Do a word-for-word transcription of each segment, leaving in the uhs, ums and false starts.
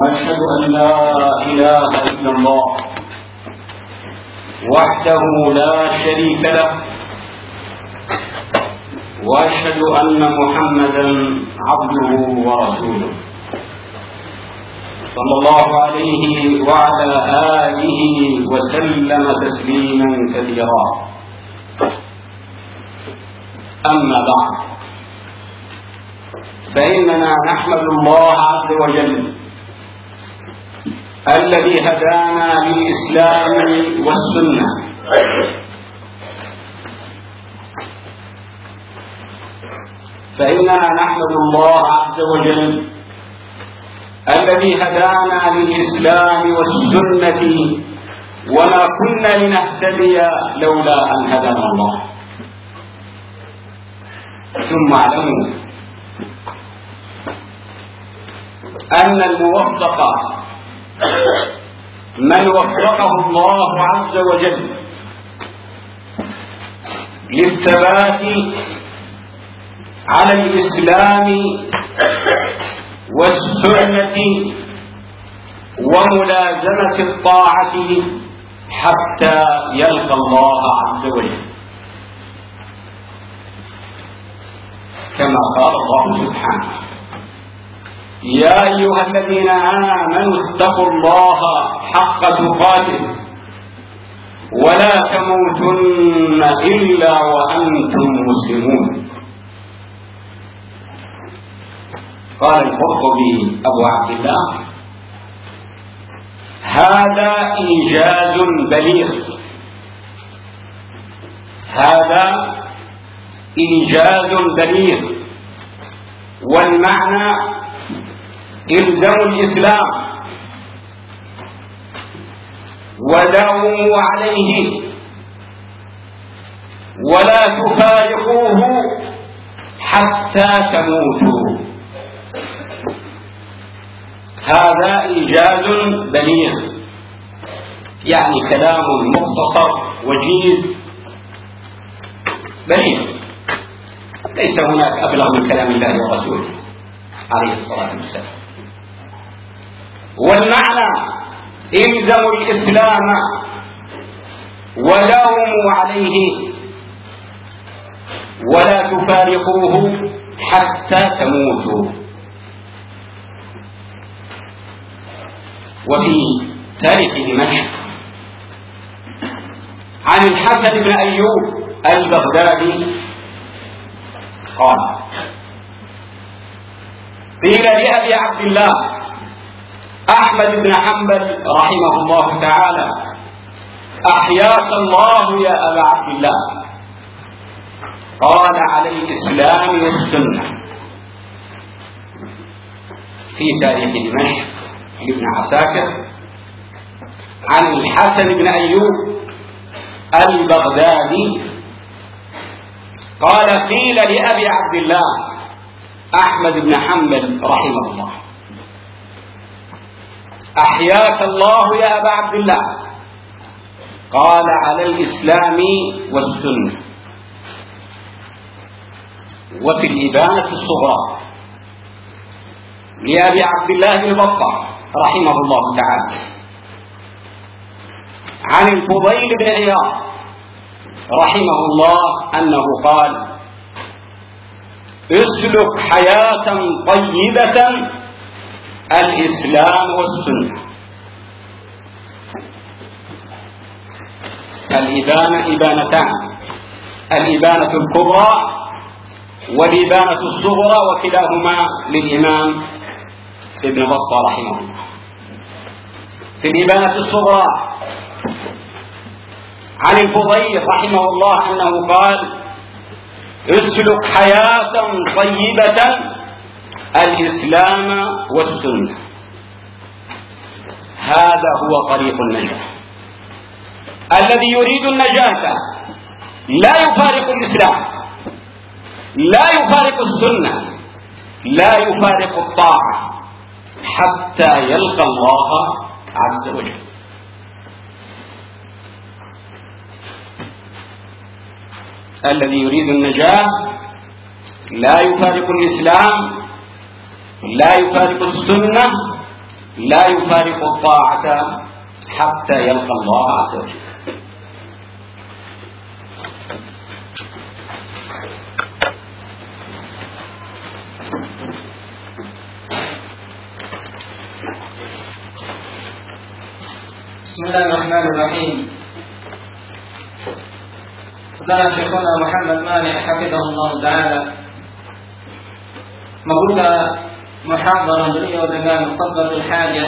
أشهد أن لا إله إلا الله وحده لا شريك له، وأشهد أن محمدا عبده ورسوله صلى الله عليه وعلى آله وسلم تسليما كثيرا. أما بعد، فإننا نحمد الله عز وجل الذي هدانا للإسلام والسنة، فإننا نحمد الله عز وجل الذي هدانا للإسلام والسنة، وما كنا لنهتدي لولا أن هدانا الله. ثم اعلموا أن الموفق من وفقه الله عز وجل للثبات على الإسلام والسنة وملازمة الطاعة حتى يلقى الله عز وجل، كما قال الله سبحانه: يا أيها الذين آمنوا اتقوا الله حق تقاته ولا تموتن إلا وأنتم مسلمون. قال القرطبي أبو عبد الله: هذا إيجاز بليغ، هذا إيجاز بليغ، والمعنى إلزموا الإسلام وداوموا عليه ولا تفارقوه حتى تموتوا. هذا إيجاز بليغ، يعني كلام مختصر وجيز بليغ، ليس هناك أبلغ من كلام الله ورسوله عليه الصلاة والسلام. والمعنى: إلزموا الإسلام وداوموا عليه ولا تفارقوه حتى تموتوا. وفي تاريخ دمشق عن الحسن بن أيوب البغدادي قال: قيل لأبي عبد الله أحمد بن حنبل رحمه الله تعالى: أحياك الله يا أبا عبد الله. قال: على الإسلام والسنة. في تاريخ دمشق لابن عساكر عن الحسن بن أيوب البغدادي قال: قيل لأبي عبد الله أحمد بن حنبل رحمه الله: أحياك الله يا أبا عبد الله. قال: على الإسلام والسنة. وفي الإبانة الصغرى لأبي عبد الله بن بطة رحمه الله تعالى عن الفضيل بن عياض رحمه الله أنه قال: اسلك حياة طيبة الإسلام والسنة. الإبانة إبانتان: الإبانة الكبرى والإبانة الصغرى، وكلاهما للإمام ابن بطة رحمه الله. في الإبانة الصغرى عن الفضيل رحمه الله أنه قال: اسلك حياة طيبة الإسلام والسنة. هذا هو طريق النجاة. الذي يريد النجاة لا يفارق الإسلام، لا يفارق السنة، لا يفارق الطاعة حتى يلقى الله عز وجل. الذي يريد النجاة لا يفارق الإسلام، لا يفارق السنة، لا يفارق الطاعة حتى يلقى الله عز وجل. Bismillahirrahmanirrahim. Saudara Syekhuna Muhammad Mani' hafizahullah ta'ala membuka muhadharah beliau dengan khutbatul hajah.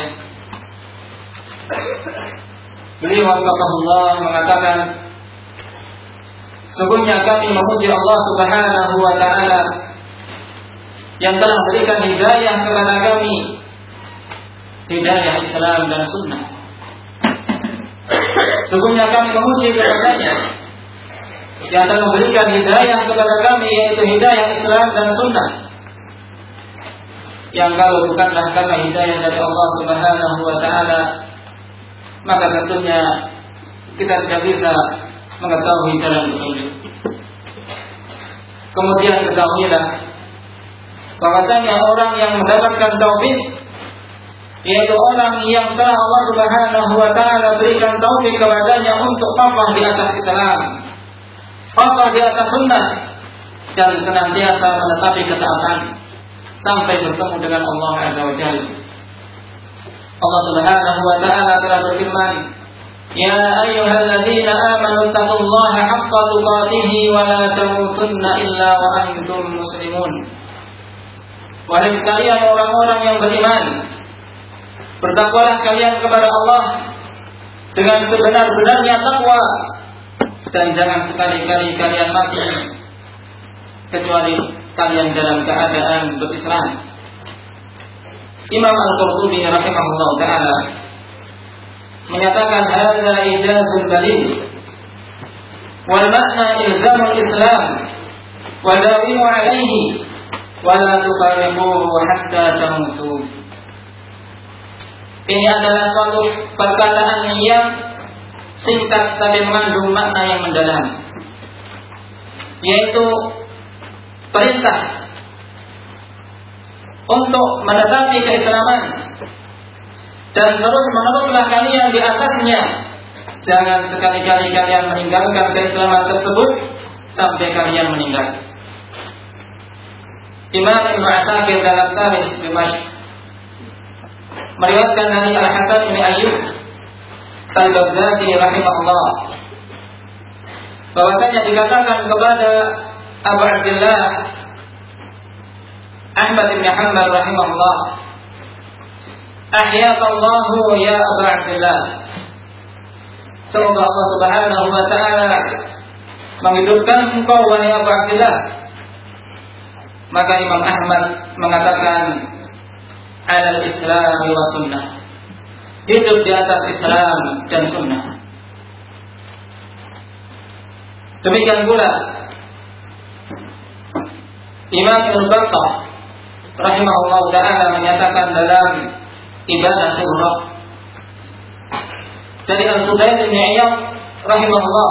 Beliau wafaqahullah mengatakan, sungguhnya kami memuji Allah Subhanahu wa ta'ala yang telah berikan hidayah kepada kami, hidayah Islam dan Sunnah. Sungguhnya kami memuji kepadanya yang telah memberikan hidayah kepada kami, yaitu hidayah Islam dan Sunnah. Yang kalau bukanlah karena hidayah dari Allah Subhanahu wa ta'ala, maka tentunya kita tidak bisa mengetahui jalan petunjuk. Kemudian ketahuilah bahwasanya orang yang mendapatkan taufik, yaitu orang yang telah Allah Subhanahu wa ta'ala berikan taufik kepadanya untuk kokoh di atas Islam, kokoh di atas Sunnah, dan senantiasa menetapi ketaatan sampai bertemu dengan Allah Azza wa Jalla. Allah Subhanahu wa ta'ala telah berfirman, "Ya ayyuhalladzina amanu taqullaha haqqa tuqatih wa la tamutunna illa wa antum muslimun." Wahai sekalian orang-orang yang beriman, bertakwalah kalian kepada Allah dengan sebenar-benarnya takwa, dan jangan sekali-kali kalian mati kecuali kalian dalam keadaan berislam. Imam Al-Qurtubi rahimahullah ta'ala menyatakan, hadza ijazul balil wal makna ilzamul Islam wa dawimu alaihi wa la tufariquhu hatta tamutu. Ini adalah suatu perkataan yang singkat tapi mengandung makna yang mendalam, yaitu perintah untuk menetapi keislaman dan terus meneruslah kalian di atasnya. Jangan sekali-kali kalian meninggalkan keislaman tersebut sampai kalian meninggal. Imam Ibnu Asakir dalam Tarikh Dimashq meriwayatkan dari Al-Hasan bin Ayyub Al-Baghdadi rahimahullah bahwasanya dikatakan kepada Abu Abdullah Ahmad bin Hanbal rahimahullah, "Ahyakallahu ya Abu Abdullah." Semoga Allah Subhanahu wa ta'ala menghidupkan engkau wahai Abu Abdullah. Maka Imam Ahmad mengatakan, "Alal Islam wa Sunnah." Hidup di atas Islam dan Sunnah. Demikian pula Imam Ibnu Battah rahimahullah ta'ala menyatakan dalam Ibadah Sughra dari Al-Fudail bin Iyad rahimahullah,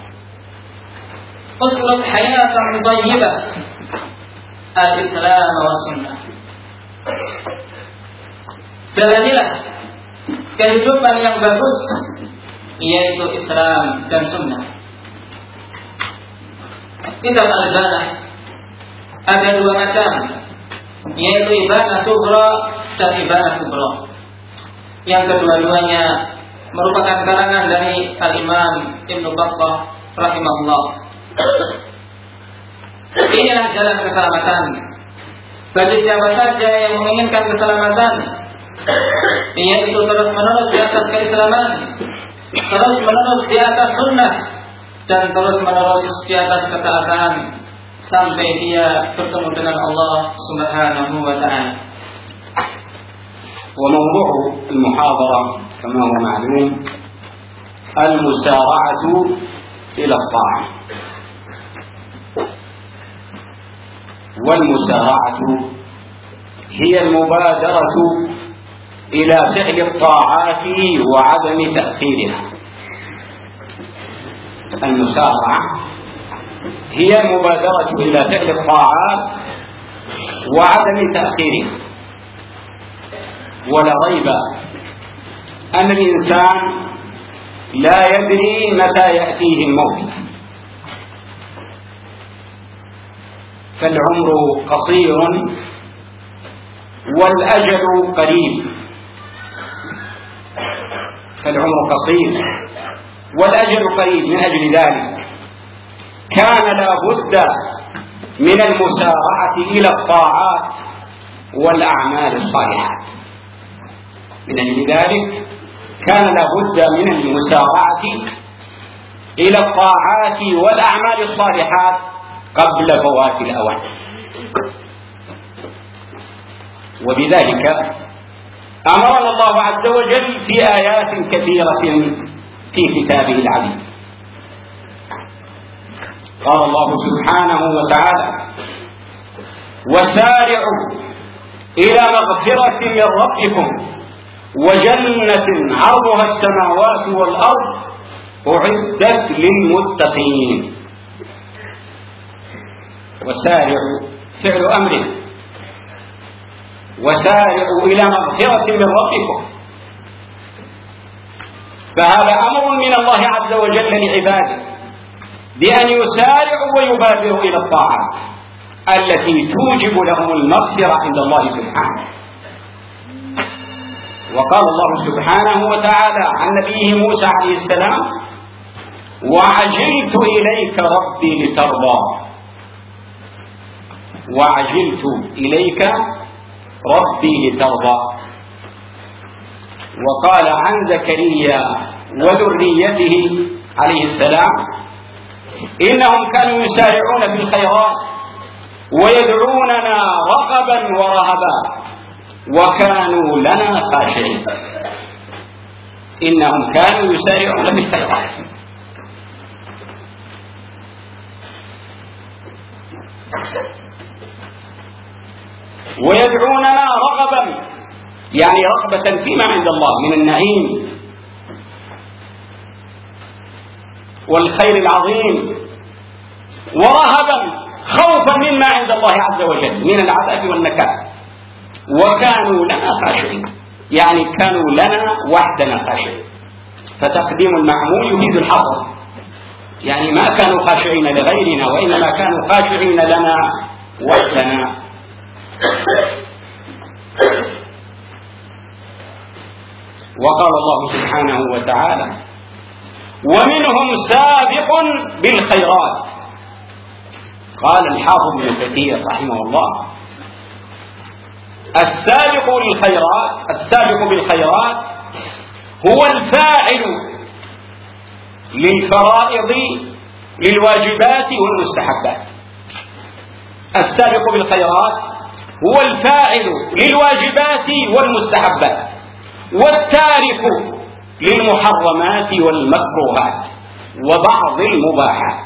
"Usluk hayatan thayyibah al-Islam wa Sunnah." Jalanilah kehidupan yang bagus, yaitu Islam dan Sunnah. Kitab Al-Banah ada dua macam, yaitu Ibanah Sughra dan Ibanah Kubra. Yang kedua-duanya merupakan karangan dari Al-Imam Ibnu Battah rahimahullah. Inilah jalan keselamatan bagi siapa saja yang menginginkan keselamatan, yaitu terus menerus di atas keislaman, terus menerus di atas sunnah, dan terus menerus di atas ketaatan sampai dia bertemu dengan Allah Subhanahu wa ta'ala. وموضوع المحاضرة كما هو معلوم المسارعة إلى الطاعة، والمسارعة هي المبادرة إلى فعل الطاعات وعدم تأخيرها. المسارعة هي المبادرة إلى فعل الطاعات وعدم تأخيرها. ولا ريب أن الإنسان لا يدري متى يأتيه الموت، فالعمر قصير والأجل قريب، فالعمر قصير والأجل قريب. من أجل ذلك كان لا بد من المسارعة إلى الطاعات والأعمال الصالحات. من أجل ذلك كان لا بد من المسارعة إلى الطاعات والأعمال الصالحات قبل فوات الأوان. وبذلك أمرنا الله عز وجل في آيات كثيرة في كتابه العزيز. قال الله سبحانه وتعالى: وسارعوا إلى مغفرة من ربكم وجنة عرضها السماوات والأرض أعدت للمتقين. وسارعوا فعل أمر، وسارعوا إلى مغفرة من ربكم، فهذا أمر من الله عز وجل لعباده بأن يسارعوا ويبادروا إلى الطاعات التي توجب لهم المغفرة عند الله سبحانه. وقال الله سبحانه وتعالى عن نبيه موسى عليه السلام: وعجلت إليك ربي لترضى. وعجلت إليك ربي لترضى. وقال عن زكريا وذريته عليه السلام: إنهم كانوا يسارعون في الخيرات ويدعوننا رغبا ورهبا وكانوا لنا خاشعين. إنهم كانوا يسارعون في الخيرات. ويدعوننا رغبا، يعني رغبة فيما عند الله من النعيم والخير العظيم، ورهبا خوفا مما عند الله عز وجل من العذاب والنكال. وكانوا لنا خاشعين، يعني كانوا لنا وحدنا خاشعين. فتقديم المعمول يفيد الحصر، يعني ما كانوا خاشعين لغيرنا وإنما كانوا خاشعين لنا وحدنا. وقال الله سبحانه وتعالى: ومنهم سابق بالخيرات. قال الحافظ ابن كثير رحمه الله: السابق بالخيرات السابق بالخيرات هو الفاعل للفرائض للواجبات والمستحبات. السابق بالخيرات هو الفاعل للواجبات والمستحبات، والتارك للمحرمات والمكروهات وبعض المباحات.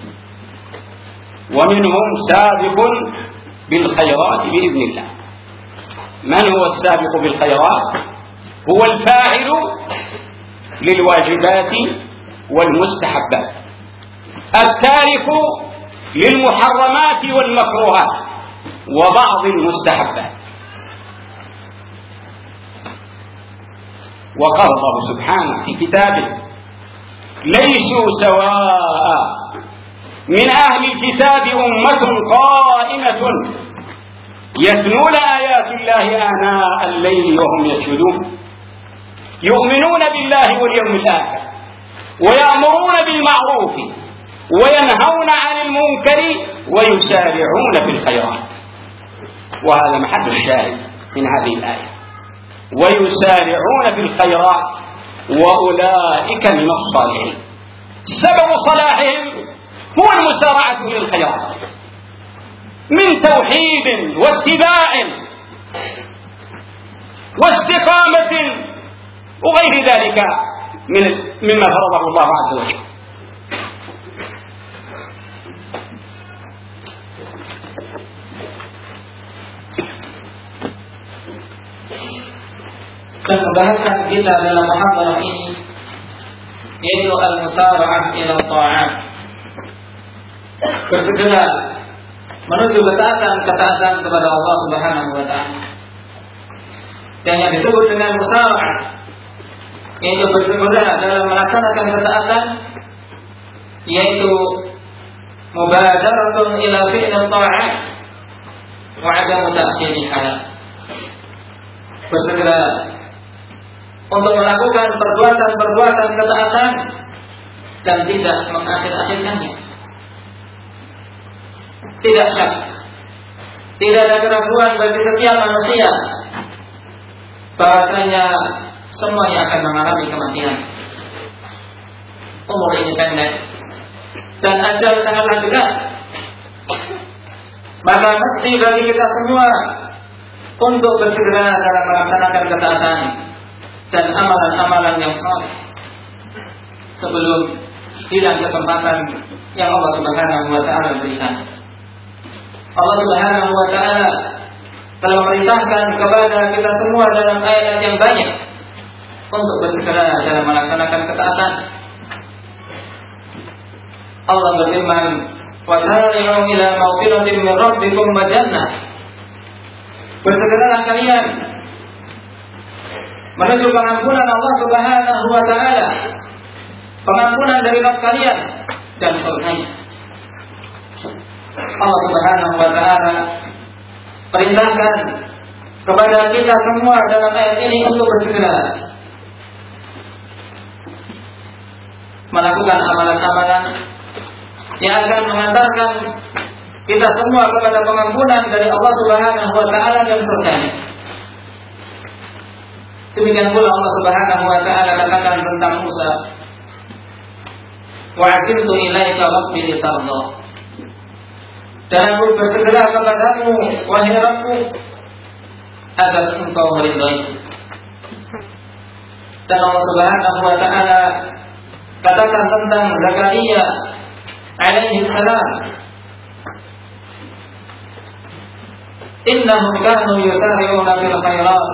ومنهم سابق بالخيرات بإذن الله. من هو السابق بالخيرات؟ هو الفاعل للواجبات والمستحبات، التارك للمحرمات والمكروهات وبعض المستحبات. وقال الله سبحانه في كتابه: ليسوا سواء من أهل الكتاب أمة قائمة يتلون آيات الله آناء الليل وهم يسجدون يؤمنون بالله واليوم الآخر ويأمرون بالمعروف وينهون عن المنكر ويسارعون في الخيرات. وهذا محل الشاهد من هذه الآية: ويسارعون في الخيرات وأولئك من الصالحين. سبب صلاحهم هو المسارعة للخيرات من توحيد واتباع واستقامة وغير ذلك من مما فرضه الله عز وجل. Dan pembahasan kita dalam muhadharah ini yaitu al-musara'ah ila ta'at, bersegera menuju ketaatan ketaatan kepada Allah Subhanahu wa taala. dan yang disebut dengan musara'ah, yaitu bersegera dalam melaksanakan ketaatan, yaitu mubadaratun ila fi'l ta'at wa 'adamu ta'khiriha, bersegera untuk melakukan perbuatan-perbuatan ketaatan dan tidak mengakhir-akhirkannya. Tidak syak, tidak ada keraguan bagi setiap manusia bahwasanya semuanya akan mengalami kematian. Umur ini pendek dan ajal sangatlah dekat. Maka mesti bagi kita semua untuk bersegera dalam melaksanakan ketaatan dan amalan-amalan yang saleh sebelum hilang kesempatan yang Allah Subhanahu wa taala berikan. Allah Subhanahu wa taala telah memerintahkan kepada kita semua dalam ayat yang banyak untuk bersegera dalam melaksanakan ketaatan. Allah berfirman, "Wa sari'u ila maghfiratin min rabbikum wa jannah." Bersegeralah kalian menuju pengampunan Allah Subhanahu wa taala, pengampunan dari Rabb kalian dan surganya. Allah Subhanahu wa taala perintahkan kepada kita semua dalam ayat ini untuk bersegera melakukan amalan-amalan yang akan mengantarkan kita semua kepada pengampunan dari Allah Subhanahu wa taala dan surganya. Demikian pula Allah Subhanahu wa taala katakan tentang Musa, "Wa aqimtu ilaika rabbi litarda." Dan aku bersegera kepadamu, wahai Rabbku, agar engkau meridai. Dan Allah Subhanahu wa taala katakan tentang Zakaria alaihi salam, "Innahum kanu yusari'una fil khairat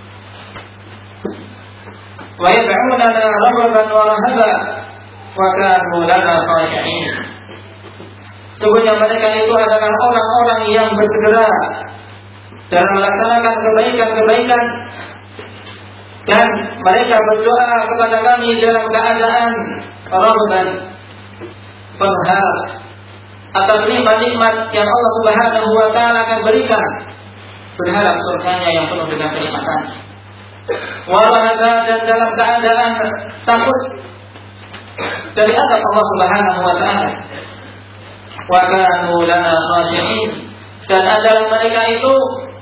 wa yad'unana raghaban wa rahaban wa kanu lana khashi'in." Sesungguhnya mereka itu adalah orang-orang yang bersegera dalam melaksanakan kebaikan-kebaikan, dan mereka berdoa kepada kami dalam keadaan raghban, berharap atas nikmat-nikmat yang Allah Subhanahu wa taala akan berikan, berharap surganya yang penuh dengan kenikmatan. Warahaba, dan dalam keadaan takut dari azab Allah Subhanahu wa taala. Wa kanu lana khashi'in, dan adalah mereka itu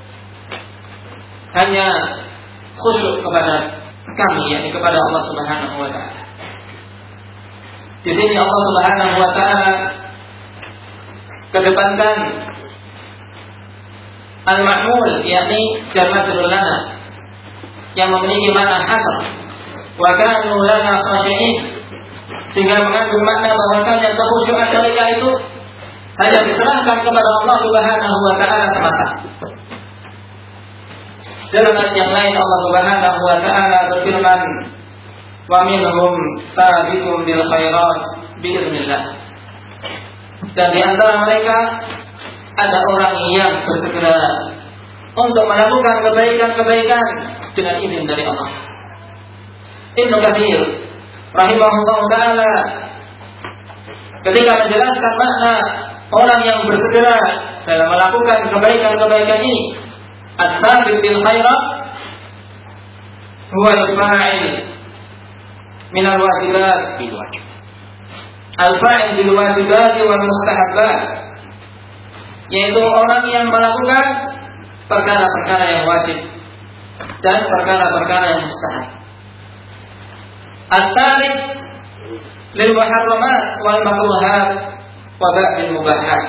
hanya khusyuk kepada kami, yakni kepada Allah Subhanahu wa taala. Di sini Allah Subhanahu wa taala kedepankan al-ma'mul, yakni jamatul lana, yang memiliki makna hasr, wa kanu lana khashi'in, sehingga mengandung makna bahwasanya kekhusyukan mereka itu hanya diserahkan kepada Allah Subhanahu wa taala semata. Dalam ayat yang lain Allah Subhanahu wa taala berfirman, "Wa minhum sabiqun bil khairat bi'iznillah." Dan di antara mereka ada orang yang bersegera untuk melakukan kebaikan-kebaikan dengan izin dari Allah. Ibnu Katsir rahimahullah taala ketika menjelaskan makna orang yang bersegera dalam melakukan kebaikan-kebaikan ini, as-sabiq bil khairat huwa al-fa'il min al-wajibat bil wajib. Al-fa'il bil wajibat wal mustahabbat, yaitu orang yang melakukan perkara-perkara yang wajib dan perkara-perkara yang mustahab. At-talik lil muharramat wal makruhat wa ba'dil mubahat,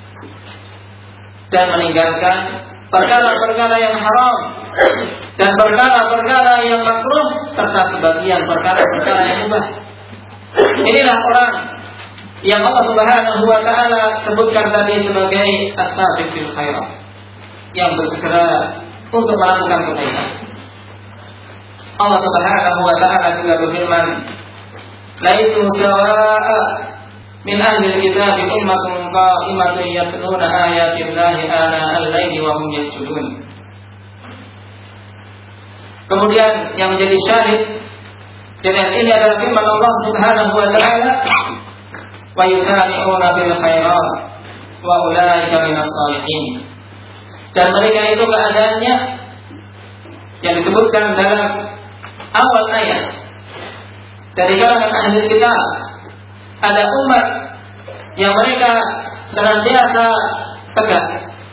dan meninggalkan perkara-perkara yang haram dan perkara-perkara yang makruh serta sebagian perkara-perkara yang mubah. Inilah orang yang Allah Subhanahu wa taala sebutkan tadi sebagai as-sabiq bil khairat, yang bersegera untuk melakukan kebaikan. Allah Subhanahu wa taala juga berfirman, "Laisu sawa'a min ahli al-kitab ummatun qa'imatun yatluna ayati Allahi ana al-laili wa hum yasjudun." Kemudian yang menjadi syahid dan ini adalah firman Allah Subhanahu wa taala, wa yusari'una bil khairat wa ulaika minas shalihin. Dan mereka itu keadaannya yang disebutkan dalam awal ayat dari kalangan ahli kitab, ada umat yang mereka senantiasa tegak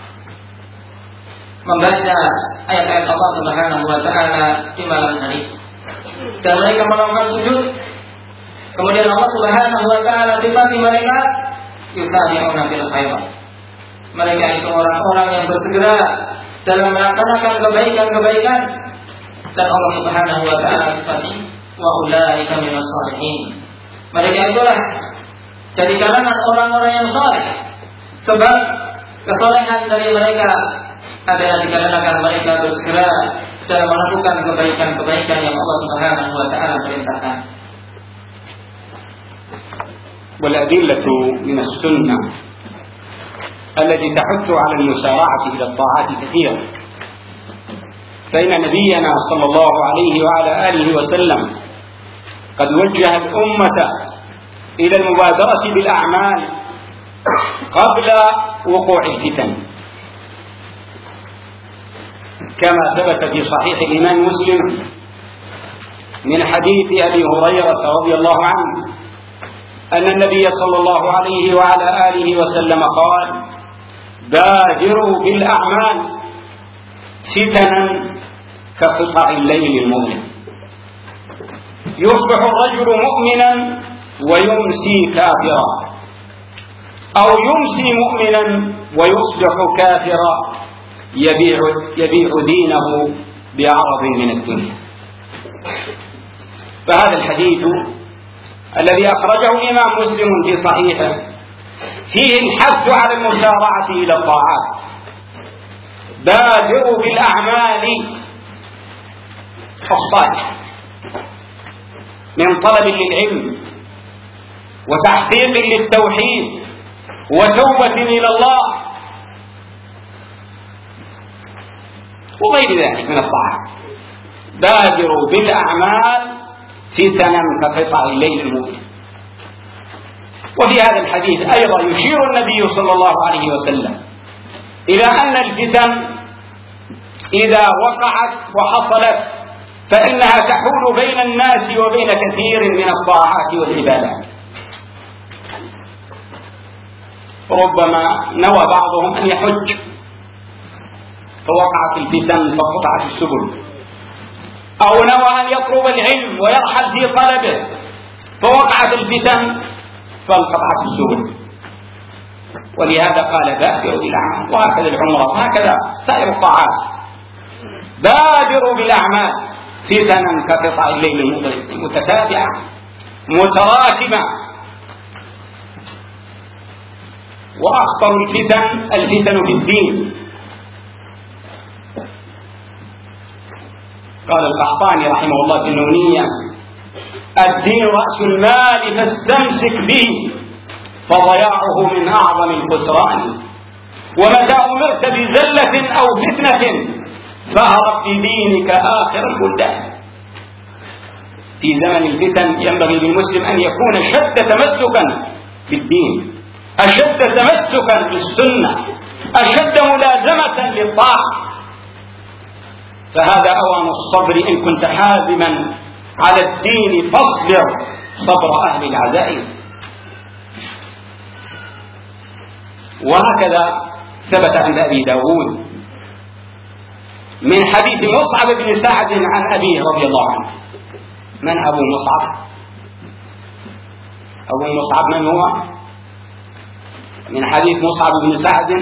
membaca ayat-ayat Allah Subhanahu wa taala di malam hari, dan mereka melakukan sujud. Kemudian Allah Subhanahu wa taala sifati mereka yusari'una bil khairat. Mereka itu orang-orang yang bersegera dalam melaksanakan kebaikan-kebaikan, dan Allah Subhanahu wa taala sifati wa ulaika minas shalihin. Mereka itulah dari kalangan orang-orang yang saleh, sebab kesolehan dari mereka adalah dikarenakan mereka bersegera dalam melakukan kebaikan-kebaikan yang Allah Subhanahu wa taala perintahkan. والأدلة من السنة التي تحث على المسارعة إلى الطاعات كثيرة، فإن نبينا صلى الله عليه وعلى آله وسلم قد وجه الأمة إلى المبادرة بالأعمال قبل وقوع الفتن، كما ثبت في صحيح الإمام مسلم من حديث أبي هريرة رضي الله عنه أن النبي صلى الله عليه وعلى آله وسلم قال: بادروا بالأعمال فتنا كقطع الليل المظلم، يصبح الرجل مؤمنا ويمسي كافرا، أو يمسي مؤمنا ويصبح كافرا، يبيع, يبيع دينه بعرض من الدنيا. فهذا الحديث الذي أخرجه الإمام مسلم في صحيحه فيه الحث على المسارعة إلى الطاعات. بادروا بالأعمال الصالحة من طلب للعلم وتحقيق للتوحيد وتوبة إلى الله وغير ذلك من الطاعات. بادروا بالأعمال فتنا كقطع الليل المظلم. وفي هذا الحديث أيضا يشير النبي صلى الله عليه وسلم إلى أن الفتن إذا وقعت وحصلت فإنها تحول بين الناس وبين كثير من الطاعات والعبادات. ربما نوى بعضهم أن يحج فوقعت الفتن فقطعت السبل، أو نوى أن يطلب العلم ويرحل في طلبه فوقعت الفتن فانقطعت السبل. ولهذا قال بادروا بالأعمال، وهكذا العمرة وهكذا سائر الطاعات. بادروا بالأعمال فتنا كقطع الليل المظلم، متتابعة متراكمة. وأخطر الفتن الفتن في الدين. قال القحطاني رحمه الله في النونية: الدين رأس المال فاستمسك به فضياعه من أعظم الخسران، ومتى أمرت بزلة أو فتنة فهرب بدينك آخر البلدان. في زمن الفتن ينبغي للمسلم أن يكون أشد تمسكا بالدين، أشد تمسكا بالسنة، أشد ملازمة للطاعة. فهذا أوان الصبر إن كنت حازما على الدين فاصبر صبر أهل العزائم. وهكذا ثبت عند أبي داود من حديث مصعب بن سعد عن أبيه رضي الله عنه. من أبو مصعب؟ أبو مصعب من هو؟ من حديث مصعب بن سعد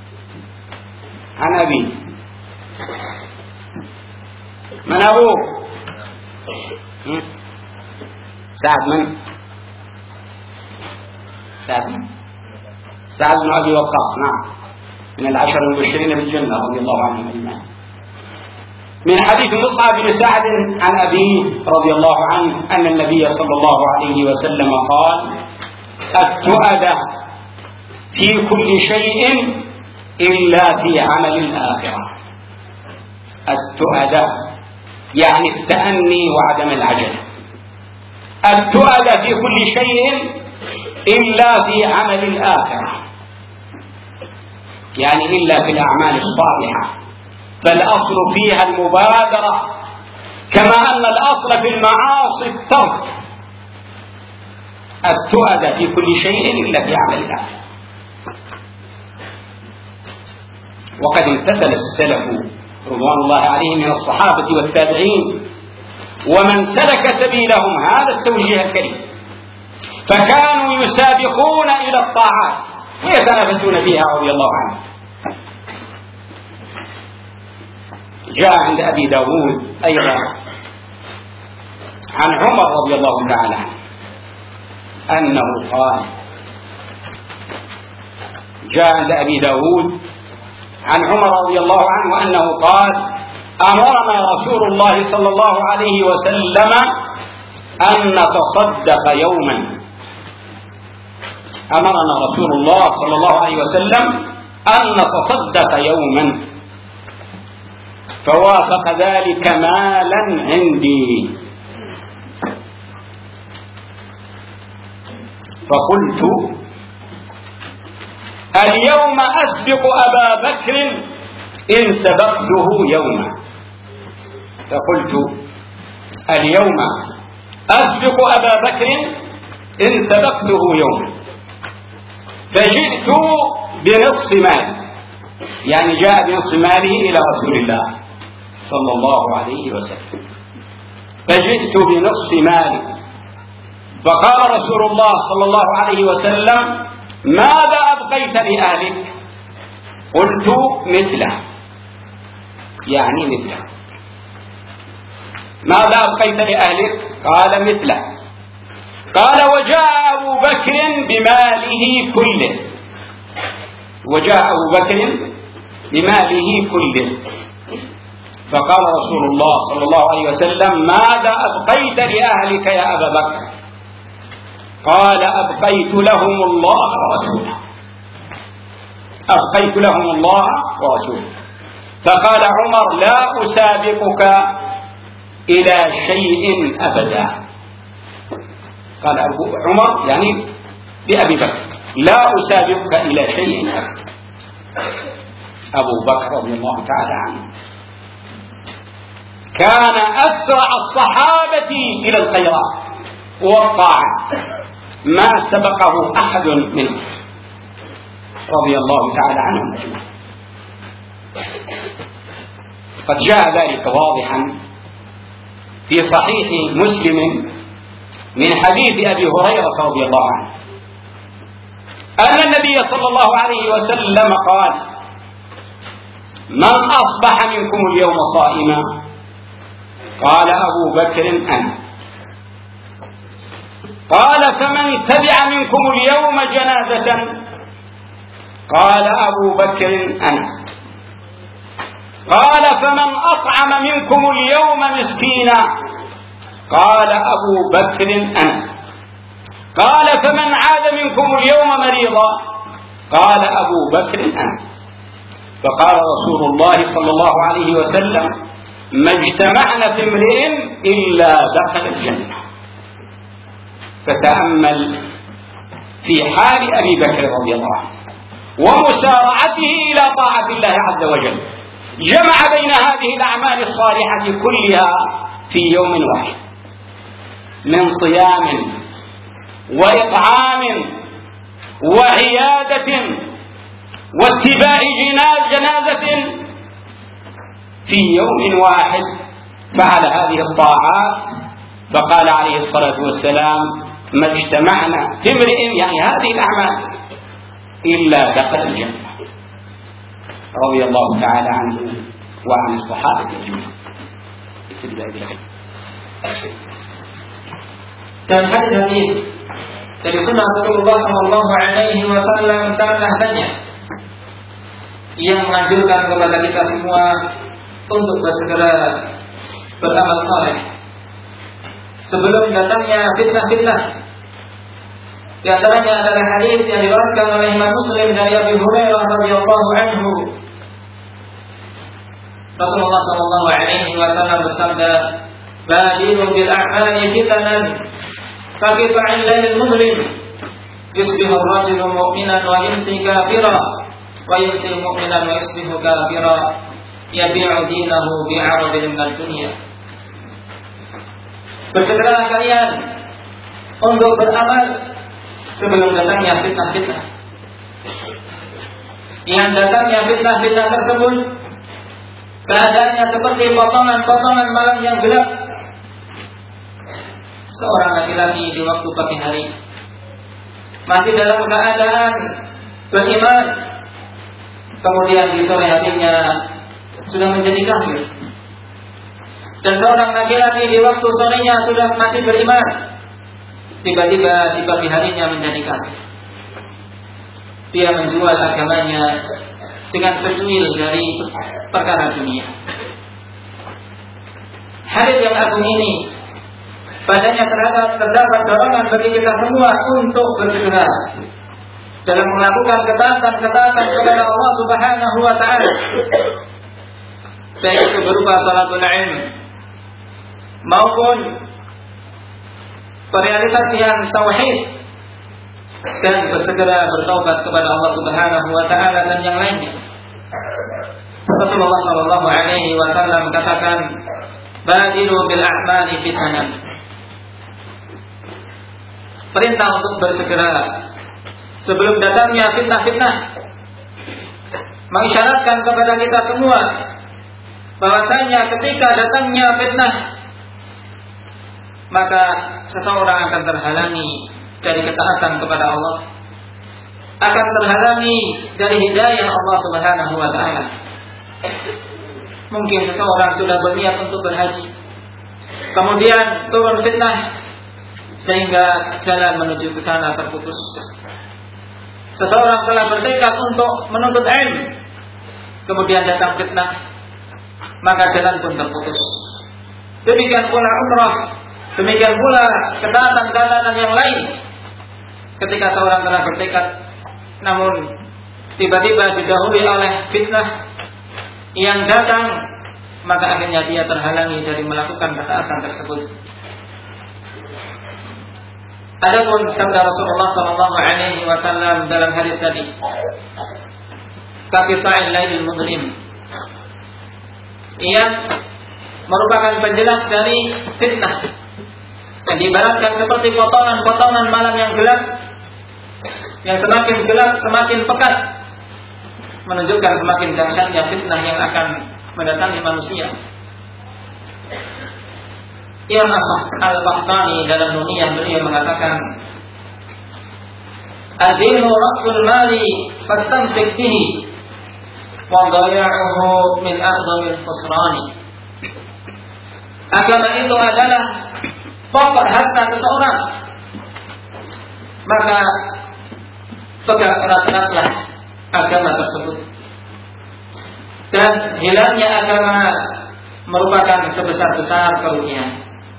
عن أبيه. من أبوه؟ سعد من؟ سعد من؟ سعد بن أبي وقاص، نعم، من العشر المبشرين بالجنة رضي الله عنهم أجمعين. من حديث مصعب بن سعد عن أبيه رضي الله عنه أن النبي صلى الله عليه وسلم قال: التؤدة في كل شيء إلا في عمل الآخرة. التؤدة يعني التأني وعدم العجلة. التؤد في كل شيء إلا في عمل الآخرة، يعني إلا في الأعمال الصالحة، فالأصل فيها المبادرة، كما أن الأصل في المعاصي الترك. التؤد في كل شيء إلا في عمل الآخرة. وقد امتثل السلف رضوان الله عليهم من الصحابة والتابعين ومن سلك سبيلهم هذا التوجيه الكريم، فكانوا يسابقون إلى الطاعات ويتنافسون فيها رضي الله عنهم. جاء عند أبي داود أيضا عن عمر رضي الله تعالى عنه أنه قال، جاء عند أبي داود عن عمر رضي الله عنه أنه قال: أمرنا رسول الله صلى الله عليه وسلم أن نتصدق يوما. أمرنا رسول الله صلى الله عليه وسلم أن نتصدق يوما، فوافق ذلك مالا عندي، فقلت: اليوم أسبق أبا بكر إن سبقته يوما. فقلت: اليوم أسبق أبا بكر إن سبقته يوما. فجئت بنصف مال، يعني جاء بنصف ماله إلى رسول الله صلى الله عليه وسلم. فجئت بنصف مالي، فقال رسول الله صلى الله عليه وسلم: ماذا أبقيت لأهلك؟ قلت: مثله، يعني مثله. ماذا أبقيت لأهلك؟ قال: مثله. قال: وجاء أبو بكر بماله كله، وجاء أبو بكر بماله كله. فقال رسول الله صلى الله عليه وسلم: ماذا أبقيت لأهلك يا أبا بكر؟ قال: أبقيت لهم الله ورسوله، أبقيت لهم الله ورسوله. فقال عمر: لا أسابقك إلى شيء أبدا. قال أبو عمر يعني لأبي بكر: لا أسابقك إلى شيء أبدا. أبو بكر رضي الله تعالى عنه كان أسرع الصحابة إلى الخيرات والطاعة، ما سبقه أحد منهم رضي الله تعالى عنهم أجمعين. قد جاء ذلك واضحا في صحيح مسلم من حديث أبي هريرة رضي الله عنه أن النبي صلى الله عليه وسلم قال: من أصبح منكم اليوم صائما؟ قال أبو بكر: أنا. قال: فمن تبع منكم اليوم جنازة؟ قال أبو بكر: أنا. قال: فمن أطعم منكم اليوم مسكينا؟ قال أبو بكر: أنا. قال: فمن عاد منكم اليوم مريضا؟ قال أبو بكر: أنا. فقال رسول الله صلى الله عليه وسلم: ما اجتمعنا في امرئ إلا دخل الجنة. فتأمل في حال أبي بكر رضي الله عنه ومسارعته إلى طاعة الله عز وجل، جمع بين هذه الأعمال الصالحة كلها في يوم واحد، من صيام وإطعام وعيادة واتباع جنازة، في يوم واحد فعل هذه الطاعات. فقال عليه الصلاة والسلام: ما اجتمعنا في امرئ، يعني هذه الأعمال، إلا دخل الجنة. رضي الله تعالى عنه وعن الصحابة أجمعين. Dan hadis-hadis dari sunnah Rasulullah Shallallahu Alaihi Wasallam sangatlah banyak yang menganjurkan kepada kita semua untuk bersegera beramal saleh sebelum datangnya fitnah-fitnah. Di antaranya adalah hadis yang diriwayatkan oleh Imam Muslim dari Abu Hurairah radhiyallahu anhu Rasulullah sallallahu alaihi wasallam bersabda, "Badiru bil a'mali fitanan, kaqita'il lailil mudlim, yusbihu ar-rajulu mu'minan wa yumsi kafira, wa yumsi mu'minan wa yusbihu kafira, yabi'u dinahu bi'aradin minad dunya." Bersegeralah kalian untuk beramal sebelum datangnya fitnah-fitnah. Yang datangnya fitnah-fitnah tersebut keadaannya seperti potongan-potongan malam yang gelap. Seorang laki-laki di waktu pagi hari masih dalam keadaan beriman, kemudian di sore harinya sudah menjadi kafir. Dan seorang laki-laki di waktu sorenya sudah masih beriman, tiba-tiba di pagi harinya menjadi kafir. Dia menjual agamanya dengan secuil dari perkara dunia. Hadis yang agung ini padanya terhadap terdapat dorongan bagi kita semua untuk bersegera dalam melakukan ketaatan-ketaatan kepada Allah Subhanahu wa taala, baik itu berupa talabbul ilm maupun realisasian tauhid, dan bersegera bertaubat kepada Allah Subhanahu wa taala dan yang lainnya. Rasulullah sallallahu alaihi wasallam katakan, "Badiru bil a'mali fitanan." Perintah untuk bersegera sebelum datangnya fitnah-fitnah, mengisyaratkan kepada kita semua bahwasanya ketika datangnya fitnah, maka seseorang akan terhalangi dari ketaatan kepada Allah, akan terhalangi dari hidayah Allah Subhanahu wa taala. Mungkin seseorang sudah berniat untuk berhaji, kemudian turun fitnah sehingga jalan menuju ke sana terputus. Seseorang telah bertekad untuk menuntut ilmu, kemudian datang fitnah, maka jalan pun terputus. Demikian pula umrah, demikian pula ketaatan-ketaatan yang lain. Ketika seorang telah bertekad, namun tiba-tiba didahului oleh fitnah yang datang, maka akhirnya dia terhalangi dari melakukan ketaatan tersebut. Adapun sabda Rasulullah sallallahu alaihi wasallam dalam hadis tadi, "Kaqita'il lailil mudlim," yang merupakan penjelas dari fitnah, yang diibaratkan seperti potongan-potongan malam yang gelap, yang semakin gelap semakin pekat, menunjukkan semakin dahsyatnya fitnah yang akan mendatangi manusia. Imam Al-Qahtani dalam Nuniyah beliau mengatakan, "Ad-dinu ra'sul mali fastamsik bihi wa dhaya'uhu min a'dhamil khusrani." Agama itu adalah pokok harta seseorang, maka pegang erat-eratlah agama tersebut, dan hilangnya agama merupakan sebesar-besar kerugian.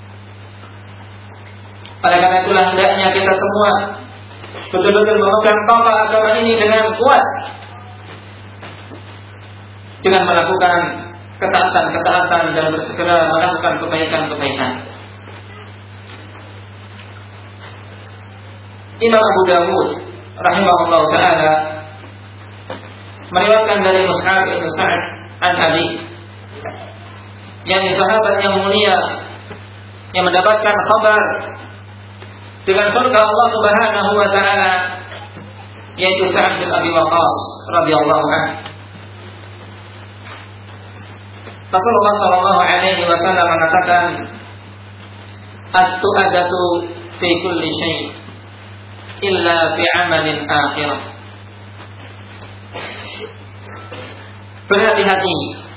Oleh karena itulah hendaknya kita semua betul-betul memegang pokok agama ini dengan kuat, dengan melakukan ketaatan-ketaatan dan bersegera melakukan kebaikan-kebaikan. Imam Abu Dawud rahimahullah ta'ala meriwayatkan dari Mus'ab bin Sa'ad an Ali, yang sahabat yang mulia yang mendapatkan kabar dengan surga Allah Subhanahu wa taala, yaitu Sa'ad bin Abi Waqqas radhiyallahu anhu. Rasulullah sallallahu alaihi wasallam mengatakan, "At-tu'adatu fi kulli syai' illa fi 'amalin akhirah." Berhati-hati,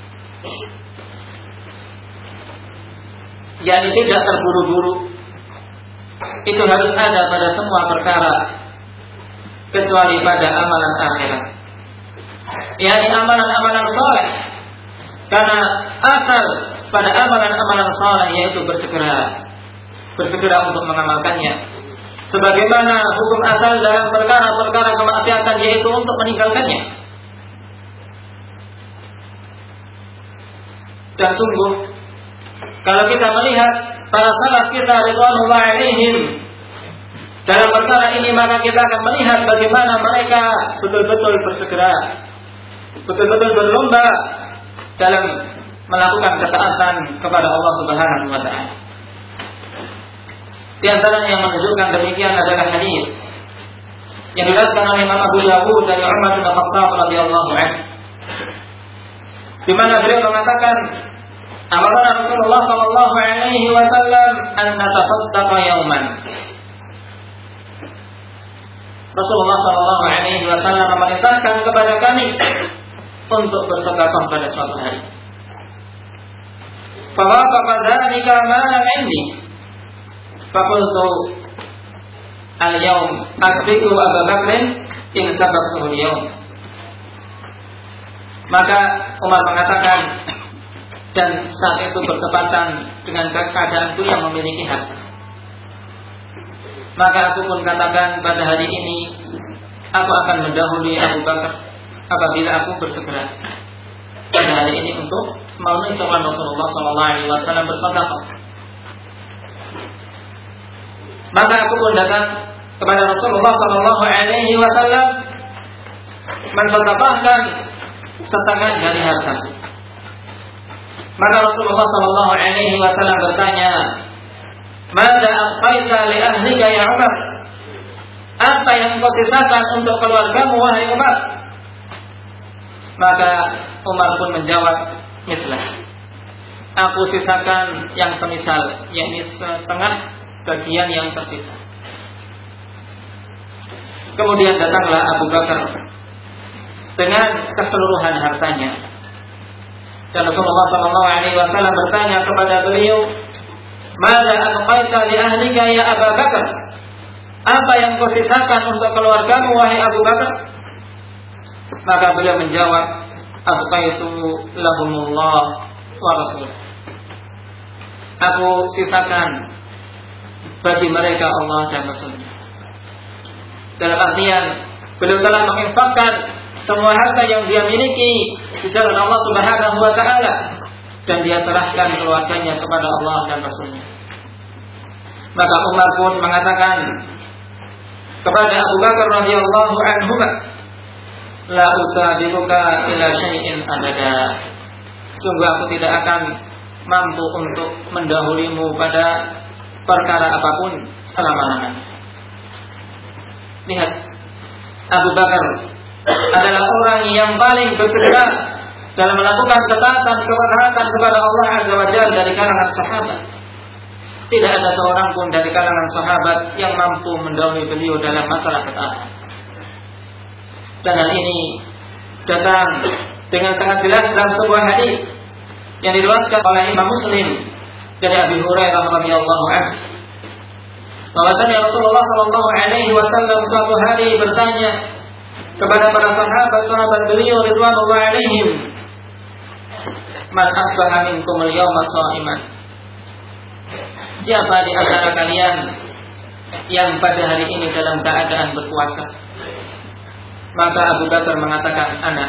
yakni tidak terburu-buru, itu harus ada pada semua perkara kecuali pada amalan akhirat, yakni amalan-amalan saleh. Karena asal pada amalan-amalan saleh yaitu bersegera, bersegera untuk mengamalkannya. Sebagaimana hukum asal dalam perkara-perkara kemaksiatan yaitu untuk meninggalkannya. Dan sungguh kalau kita melihat para salaf kita ridwanullah alaihim dalam perkara ini, maka kita akan melihat bagaimana mereka betul-betul bersegera, betul-betul berlomba dalam melakukan ketaatan kepada Allah Subhanahu wa taala. Di antara yang menunjukkan demikian adalah hadis yang diriwayatkan oleh Imam Abu Dawud dari Umar bin Khattab radhiyallahu anhu, di mana beliau mengatakan, amarna Rasulullah sallallahu alaihi wasallam an natasaddaqa yauman. Rasulullah sallallahu alaihi wasallam memerintahkan kepada kami untuk bersedekah pada suatu hari. Fawafaqa dzalika ma indi. Faqultu al-yawm asbiqu Abu Bakr in sabaqtuhu al-yawm. Maka Umar mengatakan, dan saat itu bertepatan dengan keadaanku yang memiliki harta. Maka aku pun katakan pada hari ini aku akan mendahului Abu Bakar apabila aku bersegera pada hari ini untuk memenuhi seruan Rasulullah sallallahu alaihi wasallam bersedekah. Maka aku pun datang kepada Rasulullah sallallahu alaihi wasallam mensedekahkan setengah dari hartaku. Maka Rasulullah sallallahu alaihi wasallam bertanya, "Mada aqaita li ahlika ya Umar?" Apa yang kau sisakan untuk keluargamu wahai Umar? Maka Umar pun menjawab, "Mislah. Aku sisakan yang semisal, yakni setengah bagian yang tersisa." Kemudian datanglah Abu Bakar dengan keseluruhan hartanya. Dan Rasulullah sallallahu alaihi wasallam bertanya kepada beliau, "Mada aqaita li ahlika ya Abu Bakar?" Apa yang kau sisakan untuk keluargamu wahai Abu Bakar? Maka beliau menjawab, "Aqaitu lahumullah wa rasul." Aku sisakan bagi mereka Allah dan Rasulnya. Dalam artian beliau telah menginfakkan semua harta yang dia miliki di jalan Allah Subhanahu wa taala dan dia serahkan keluarganya kepada Allah dan Rasulnya. Maka Umar pun mengatakan kepada Abu Bakar radhiyallahu anhu, "La usabiquka ila syai'in abada." Sungguh aku tidak akan mampu untuk mendahulimu pada perkara apapun selama-lamanya. Lihat, Abu Bakar adalah orang yang paling bersegera dalam melakukan ketaatan ketaatan kepada Allah Azza wa Jalla dari kalangan sahabat. Tidak ada seorang pun dari kalangan sahabat yang mampu mendahului beliau dalam masalah ketaatan. Dan hal ini datang dengan sangat jelas dalam sebuah hadis yang diriwayatkan oleh Imam Muslim dari Abu Hurairah radhiyallahu anhu, bahwasanya Rasulullah sallallahu alaihi wasallam suatu hari bertanya kepada para sahabat-sahabat beliau ridwanullah alaihim, "Man asbaha minkum al-yawma sha'iman?" Siapa di antara kalian yang pada hari ini dalam keadaan berpuasa? Maka Abu Bakar mengatakan, "Ana."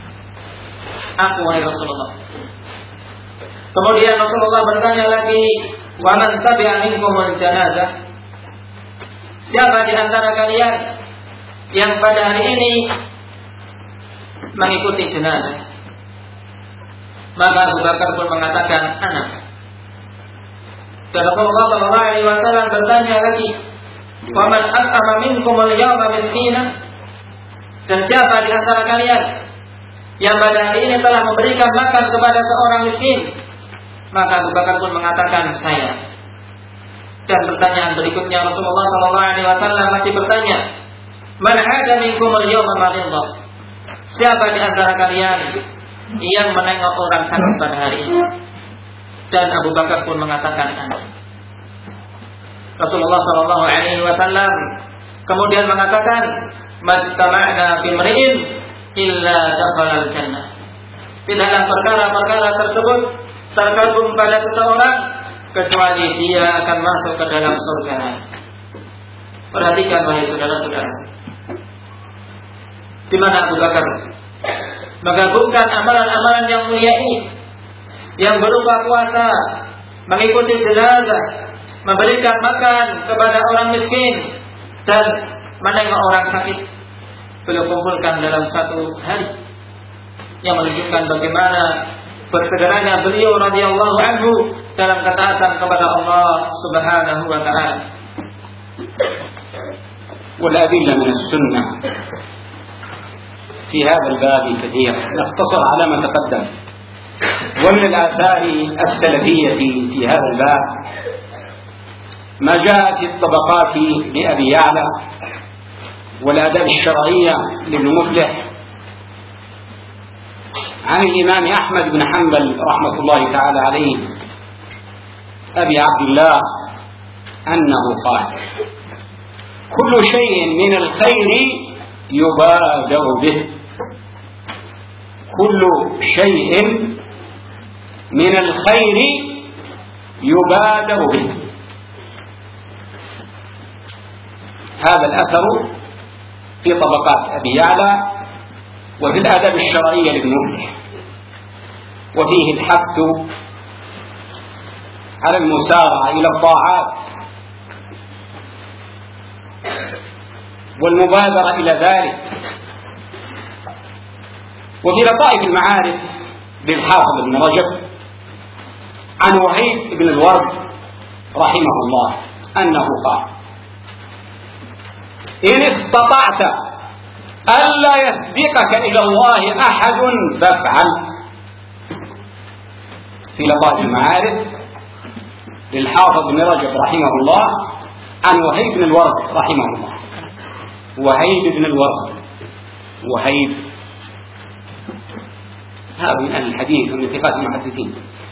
Aku wahai Rasulullah. Kemudian Rasulullah bertanya lagi, "Wa man tabi'a minkumul janazah?" Siapa di antara kalian yang pada hari ini mengikuti jenazah? Maka Abu Bakar pun mengatakan, "Ana." Dan Rasulullah sallallahu alaihi wasallam bertanya lagi, "Wa man at'ama minkum al-yawma miskina?" Dan siapa di antara kalian yang pada hari ini telah memberikan makan kepada seorang miskin? Maka Abu Bakar pun mengatakan, "Saya." Dan pertanyaan berikutnya Rasulullah sallallahu alaihi wasallam masih bertanya, "Man hada minkum al-yawma maridha?" Siapa di antara kalian yang menengok orang sakit pada hari ini? Dan Abu Bakar pun mengatakan, "Ana." Rasulullah sallallahu alaihi wasallam kemudian mengatakan, "Mastama'na fi mri'in illa dakhala al-jannah." Tidaklah perkara-perkara tersebut tergabung pada seseorang kecuali dia akan masuk ke dalam surga. Perhatikan wahai saudara-saudara, di mana Abu Bakar menggabungkan amalan-amalan yang mulia ini yang berupa puasa, mengikuti jenazah, memberikan makan kepada orang miskin, dan menengok orang sakit, beliau kumpulkan dalam satu hari, yang menunjukkan bagaimana bersegeranya beliau radhiyallahu anhu dalam ketaatan kepada Allah Subhanahu wa taala. والأدلة من السنة في هذا الباب كثير، نقتصر على ما تقدم. ومن الآثار السلفية في هذا الباب ما جاء في الطبقات لأبي يعلى والآداب الشرعية لابن مفلح عن الإمام أحمد بن حنبل رحمة الله تعالى عليه أبي عبد الله أنه قال: كل شيء من الخير يبادر به، كل شيء من الخير يبادر به. هذا الأثر في طبقات أبي يعلى وفي الآداب الشرعية لابن مفلح، وفيه الحث على المسارعة إلى الطاعات والمبادرة إلى ذلك. وفي لطائف المعارف للحافظ ابن رجب عن وهيب بن الورد رحمه الله أنه قال: إن استطعت ألا يسبقك إلى الله أحد فافعل. في لطائف المعارف للحافظ ابن رجب رحمه الله عن وهيب بن الورد رحمه الله. وهيب بن الورد، وهيب هذا من أهل الحديث ومن ثقات المحدثين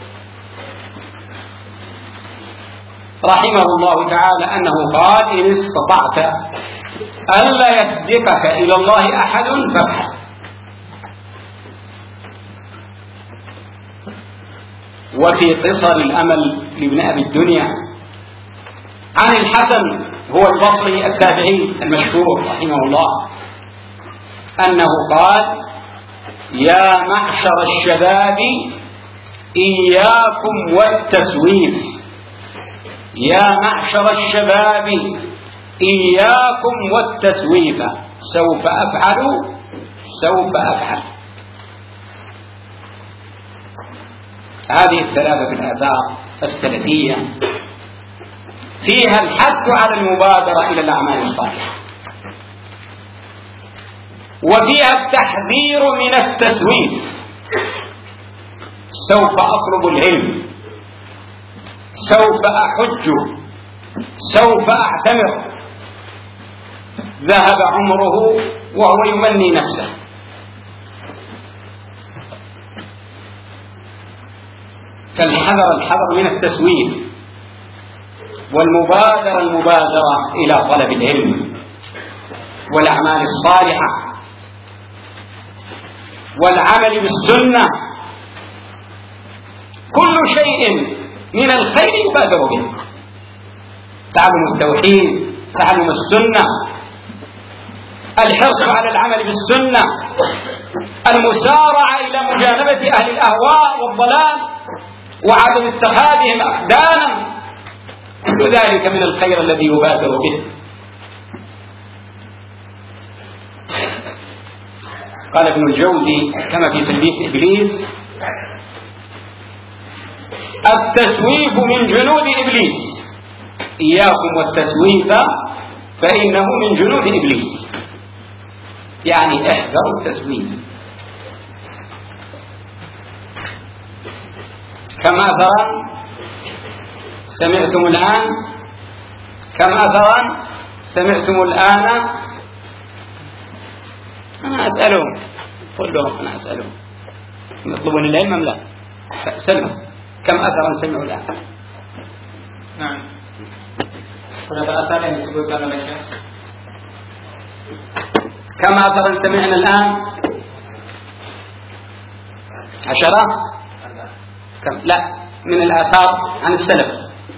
رحمه الله تعالى أنه قال: إن استطعت ألا يسبقك إلى الله أحد فافعل. وفي قصر الأمل لابن أبي الدنيا عن الحسن هو البصري التابعي المشهور رحمه الله أنه قال: يا معشر الشباب إياكم والتسويف، يا معشر الشباب إياكم والتسويف، سوف أفعل سوف أفعل. هذه الثلاثة الآثار السلفية فيها الحث على المبادرة إلى الأعمال الصالحة، وفيها التحذير من التسويف. سوف أطلب العلم، سوف أحج، سوف أعتمر، ذهب عمره وهو يمني نفسه. فالحذر الحذر من التسويف، والمبادرة المبادرة إلى طلب العلم والأعمال الصالحة والعمل بالسنة. كل شيء من الخير يبادر به، تعلم التوحيد، تعلم السنة، الحرص على العمل بالسنة، المسارعة إلى مجانبة أهل الأهواء والضلال وعدم اتخاذهم أقداما، كل ذلك من الخير الذي يبادر به. قال ابن الجوزي كما في تلبيس إبليس: التسويف من جنود إبليس، إياكم والتسويف فإنه من جنود إبليس. يعني احذروا التسويف. كم أثرا سمعتم الآن، كم أثرا سمعتم الآن. أنا أسألهم، قل لهم أنا أسألهم يطلبون العلم أم لا؟ سلم كم أثرا سمعوا الآن. نعم. Berapa asar yang disebutkan oleh Syekh? كم أثرا سمعنا الآن؟ عشرة؟ كم؟ لا، من الآثار عن السلف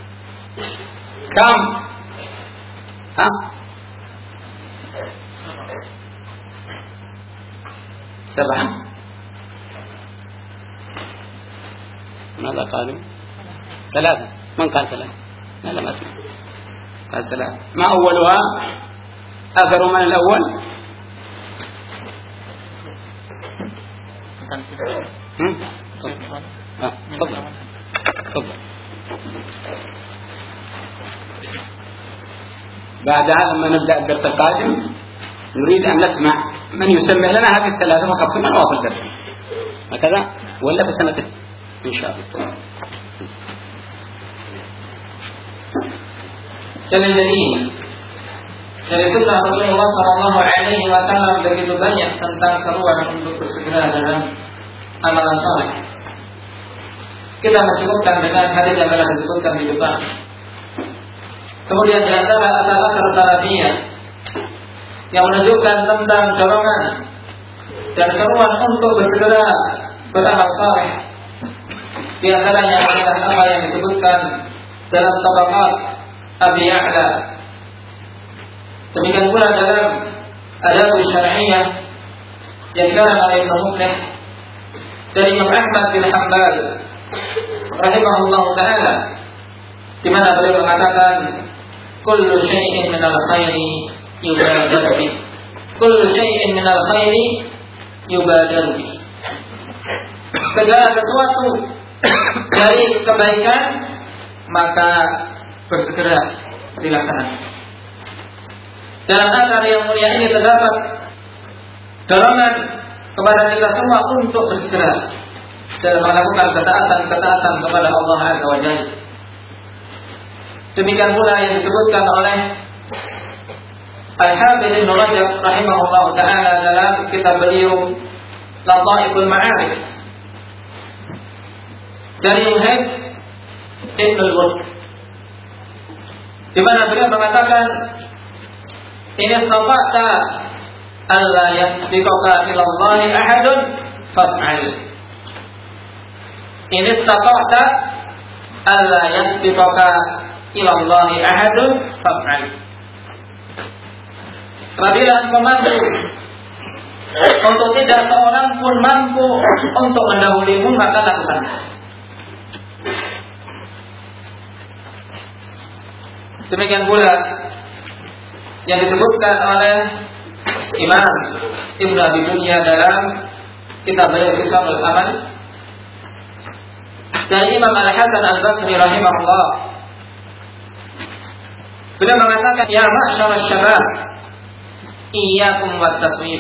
كم؟ ها؟ سبعة. ماذا قالوا؟ ثلاثة. من قال ثلاثة؟ هذا ما اسمع. قال ثلاثة. ما أولها؟ آخر من الأول؟ هم؟ آه. تفضل. تفضل. بعد هذا لما نبدأ الدرس القادم نريد أن نسمع من يسمع لنا هذه الثلاثة فقط ثم نواصل درس هكذا ولا بسنة إن شاء الله. Jadi dari sunnah Rasulullah Shallallahu Alaihi Wasallam begitu banyak tentang seruan untuk bersegera dalam amalan saleh. Kita mencukupkan dengan hadis yang telah disebutkan di depan. Kemudian di antara asal-asal salafiyah yang menunjukkan tentang dorongan dan seruan untuk bersegera beramal saleh. Di antaranya adalah apa yang disebutkan dalam tabaqat Abi Ya'la. Demikian pula dalam adab syar'iyyah yang dikarang oleh Ibnu Muflih dari Imam Ahmad bin Hanbal rahimahullah taala, di mana beliau mengatakan kullu syai'in minal khairi yubadaru bih. Kullu syai'in minal khairi yubadaru bih. Segala sesuatu dari kebaikan maka bersegera dilaksanakan. Dalam acara yang mulia ini terdapat dorongan kepada kita semua untuk bersegera dalam melakukan ketaatan-ketaatan kepada Allah Azza wa Jalla. Demikian pula yang disebutkan oleh Al-Hafidz Ibnu Rajab rahimahullah taala dalam kitab beliau Lataiful Ma'arif dari Muhammad Ibnu Al-Wud, di mana beliau mengatakan in istata'ta alla yasbiqaka ila Allah ahadun faf'al. In istata'ta alla yasbiqaka ila Allah ahadun faf'al. Apabila engkau mampu untuk tidak seorang pun mampu untuk mendahulimu, maka lakukan. Demikian pula yang disebutkan oleh Imam Ibnu Abi Dunya dalam kitab beliau Kitabul Amal dari Imam Al-Hasan Al-Basri rahimahullah. Beliau mengatakan, ya ma'syarasy syabab, iyyakum wat taswif.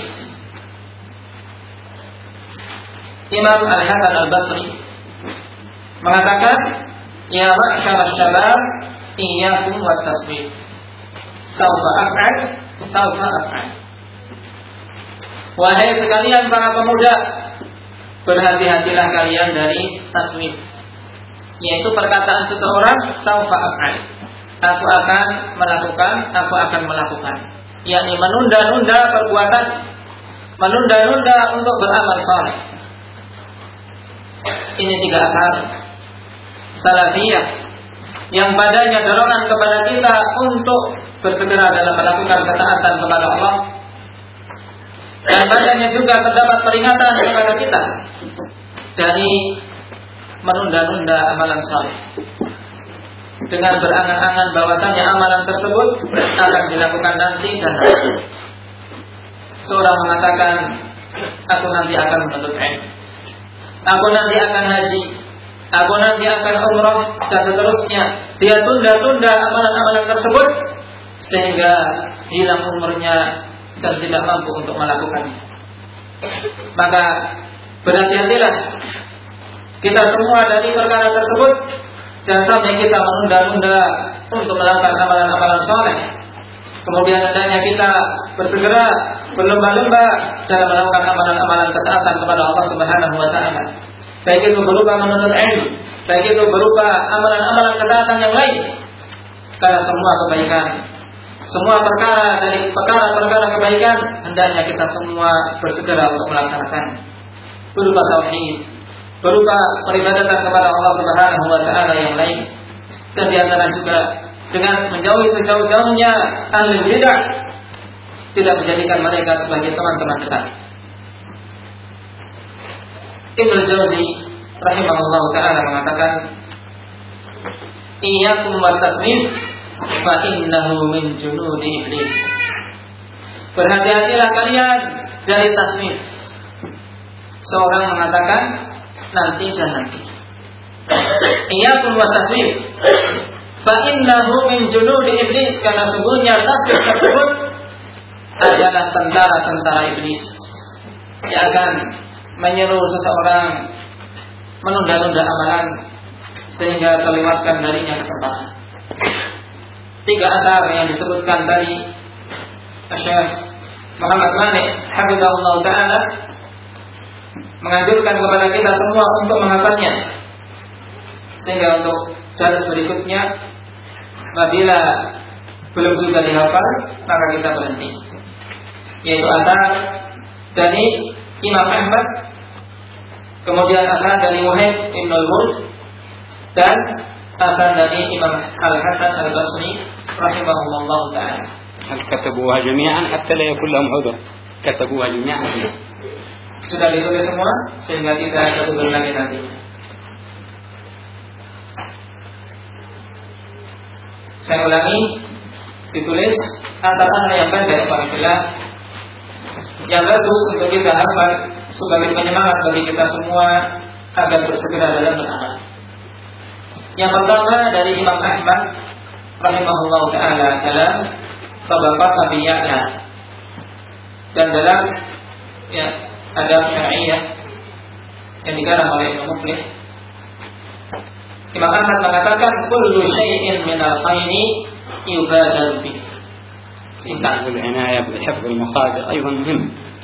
Imam Al-Hasan Al-Basri mengatakan, ya ma'syarasy syabab, iyyakum wat taswif. Saufa af'al, saufa af'al. Wahai sekalian para pemuda, berhati-hatilah kalian dari taswif, yaitu perkataan seseorang saufa af'al, aku akan melakukan, aku akan melakukan, yakni menunda-nunda perbuatan, menunda-nunda untuk beramal saleh. Ini tiga asal salafiyah yang padanya dorongan kepada kita untuk bersegera dalam melakukan ketaatan kepada Allah, dan padanya juga terdapat peringatan kepada kita dari menunda-nunda amalan saleh dengan berangan-angan bahwasanya amalan tersebut akan dilakukan nanti dan nanti. Seorang mengatakan, aku nanti akan menuntut ilmu, aku nanti akan haji, aku nanti akan umrah, dan seterusnya. Dia tunda-tunda amalan-amalan tersebut sehingga hilang umurnya dan tidak mampu untuk melakukannya. Maka berhati-hatilah kita semua dari perkara tersebut, dan sampai kita menunda-nunda untuk melakukan amalan-amalan saleh. Kemudian hendaknya kita bersegera berlomba-lomba dalam melakukan amalan-amalan ketaatan kepada Allah Subhanahu wa taala. Baik itu berupa menuntut ilmu, baik itu berupa amalan-amalan ketaatan yang lain. Karena semua kebaikan, semua perkara dari perkara-perkara kebaikan hendaknya kita semua bersegera untuk melaksanakan. Berupa tauhid, berupa peribadatan kepada Allah Subhanahu wa taala yang lain, dan di antara juga dengan menjauhi sejauh-jauhnya ahli bidah, tidak menjadikan mereka sebagai teman-teman dekat. Ibnu Jauzi rahimahullah taala mengatakan, iyyakum wat-tasnif fa innahu min junudi iblis. Berhati-hatilah kalian dari tasnif. Seorang mengatakan nanti dan nanti. Iyyakum wat-tasnif fa innahu min junudi iblis, karena sungguhnya tasnif tersebut adalah tentara-tentara iblis yang akan menyeru seseorang menunda-nunda amalan sehingga terlewatkan darinya kesempatan. Tiga asar yang disebutkan tadi Syekh Muhammad Malik hafizahullah taala menganjurkan kepada kita semua untuk menghafalnya, sehingga untuk daras berikutnya apabila belum juga dihafal maka kita berhenti. Yaitu asar dari Imam Ahmad, kemudian asar dari Wahid Ibn al-Murd, dan asar dari Imam Al-Hasan Al-Basri rahimahullah ta'ala. هل كتبوها جميعا حتى لا يكون لهم عذر؟ كتبوها جميعا. Sudah ditulis semua sehingga tidak ada udur lagi nantinya. Saya ulangi, ditulis antara yang pendek apabila yang bagus untuk kita hafal sebagai penyemangat bagi kita semua agar bersegera dalam beramal. Yang pertama dari Imam Ahmad rahimahullah taala dalam Tabaqat Abi Ya'la, dan dalam ya adab syar'iyyah yang dikarang oleh Ibnu Muflih, Imam Ahmad mengatakan kullu syai'in min al-khairi yubadar bih. Singkat, العناية بحفظ المصادر أيضا مهم.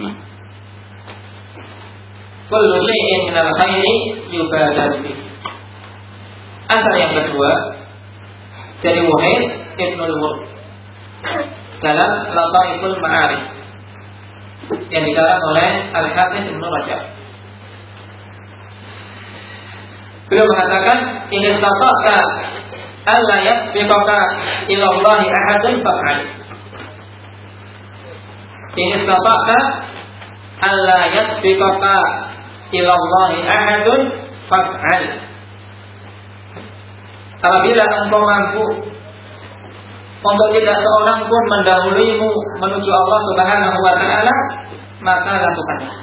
Kullu syai'in min al-khairi yubadar bih. Asar yang kedua dari Wahid Ibn al-Murd dalam Lataiful Ma'arif yang dikarang oleh Al-Hafidz Ibnu Rajab. Beliau mengatakan, in istata'ta alla yasbiqaka ila Allahi ahadun fa'al. In istata'ta alla yasbiqaka ila Allahi ahadun fa'al. Apabila engkau mampu untuk tidak seorang pun mendahuluimu menuju Allah Subhanahu wa taala, maka lakukanlah.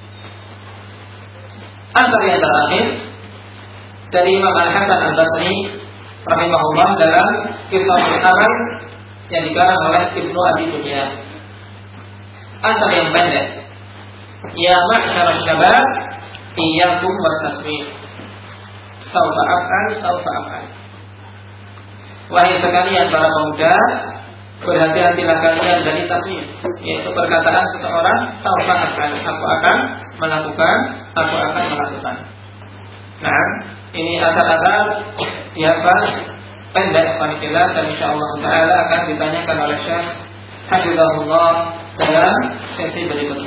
Asar yang terakhir dari Imam Al-Hasan Al-Basri rahimahullah dalam Kisah Al-Amal yang dikarang oleh Ibnu Abi Dunya. Asar yang pendek, ya ma'syar syabab iyyakum wat-taswif, saufa af'al saufa af'al. Wahai sekalian para pemuda, berhati-hatilah kalian dari taswif, yaitu perkataan seseorang, saufa af'al, aku akan melakukan, aku akan melakukan. Nah, ini asal-asal siapa pendek panitia, dan insyaallah taala akan ditanyakan oleh Syekh hafizahullah dalam sesi berikutnya.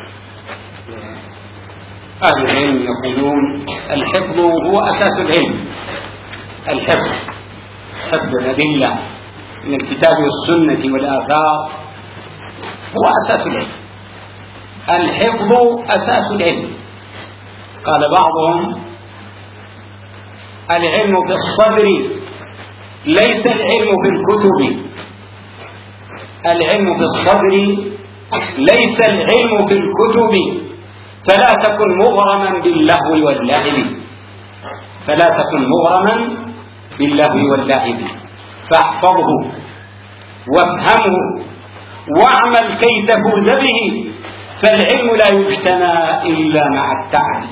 أهل العلم يقولون الحفظ هو أساس العلم. الحفظ حفظ الأدلة من الكتاب والسنة والآثار هو أساس العلم. الحفظ أساس العلم. قال بعضهم العلم في الصدر ليس العلم في الكتب. العلم في الصدر ليس العلم في الكتب. فلا تكن مغرما باللهو واللعب. فلا تكن مغرما باللهو واللعب. فاحفظه وافهمه واعمل كي تفوز به. فالعلم لا يجتنى إلا مع التعب.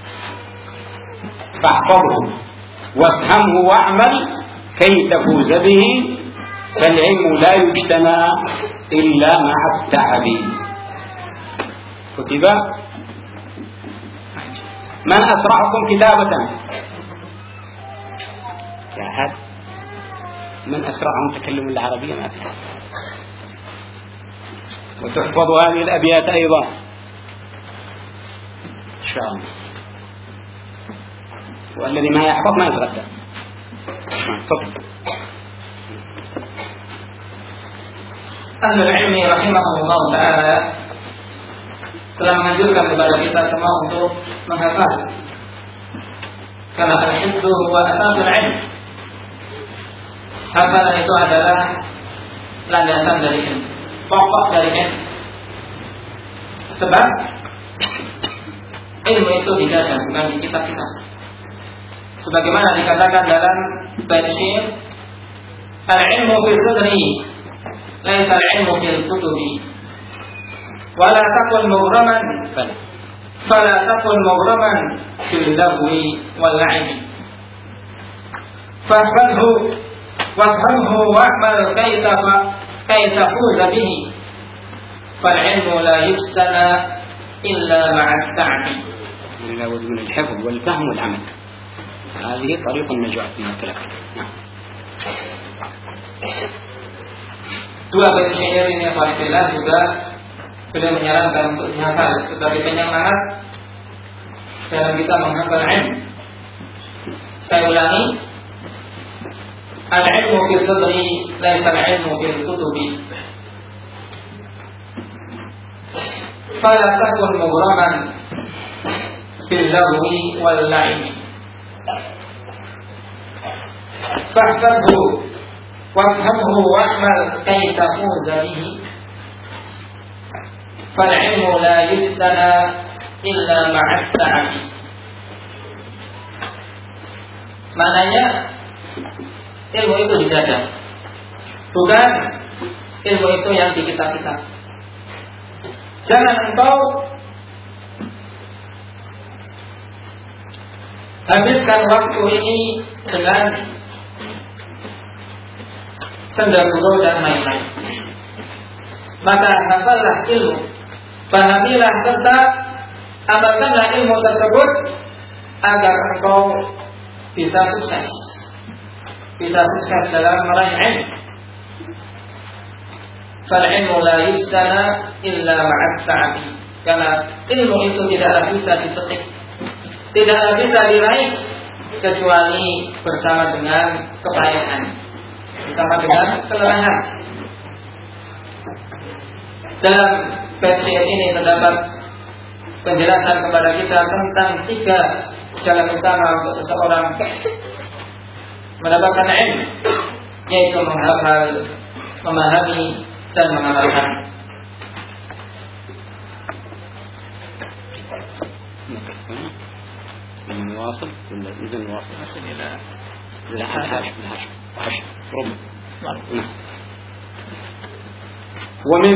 فاحفظه وافهمه واعمل كي تفوز به. فالعلم لا يجتنى إلا مع التعب. كتب من أسرعكم كتابة؟ يا أحد من أسرعهم تكلم العربية؟ ما في. وتحفظ هذه الأبيات أيضا إن شاء الله. والذي ما يحفظ ما يتغدى. تفضل. أهل العلم rahimahullah ta'ala telah menganjurkan kepada kita semua untuk menghafal Karena al-hifdz huwa asasul ilm. Hafalan itu adalah landasan dari ilmu, pokok dari ilmu. Sebab ilmu itu di dada, bukan di kitab-kitab. Sebagaimana dikatakan dalam bait syair, al-ilmu fi sadri, laisa al-ilmu fil kutubi. Wala takun mughraman, fala takun mughraman fil lahwi wal la'ibi. Fahfadhu wafhamhu wa'mal kayfa kayfa fuza bihi. Fal ilmu la yustana illa ma'a at-ta'bi. لا بد من الحفظ والفهم والعمل. هذه طريق النجاة من الكلام. نعم. Dua bait syair ini yang paling jelas juga beliau menyarankan untuk dihafal sebagai penyemangat dalam kita menghafal ilmu. Saya ulangi, al-ilmu fi sadri laisa al-ilmu fil kutubi. Fala takun mughraman fil lahwi wal la'ibi. Fahfadhu wafhamhu wa'mal kayfa fuza bihi. Fal ilmu la yustana illa ma'a at-ta'bi. Maknanya ilmu itu di dada, bukan ilmu itu yang di kitab-kitab. Jangan engkau habiskan waktu ini dengan sendaguro dan main-main. Maka hafallah ilmu, pahamilah serta amalkanlah ilmu tersebut agar engkau bisa sukses, bisa sukses dalam meraih ilmu. Fal ilmu la yustana illa ma'at ta'bi. Karena ilmu itu tidaklah bisa dipetik, tidaklah bisa diraih kecuali bersama dengan kepayahan, bersama dengan kelelahan. Dalam versi ini terdapat penjelasan kepada kita tentang tiga jalan utama untuk seseorang mendapatkan ilmu, yaitu menghafal, memahami, dan mengamalkan. نواصل ولا إذا نواصل؟ نصل إلى لا الحاشية الحاشية الحاشية ربع. نعم. ومن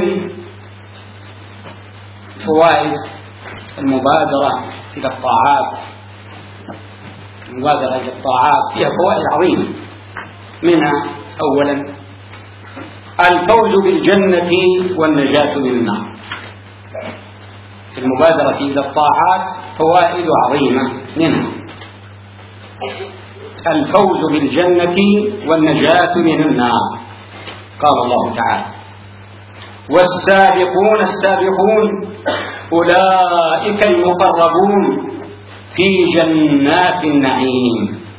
فوائد المبادرة إلى الطاعات، المبادرة إلى الطاعات فيها فوائد عظيمة. منها أولا الفوز بالجنة والنجاة من النار. في المبادرة إلى الطاعات فوائد عظيمة، منها الفوز بالجنة والنجاة من النار. قال الله تعالى: والسابقون السابقون أولئك المقربون في جنات النعيم.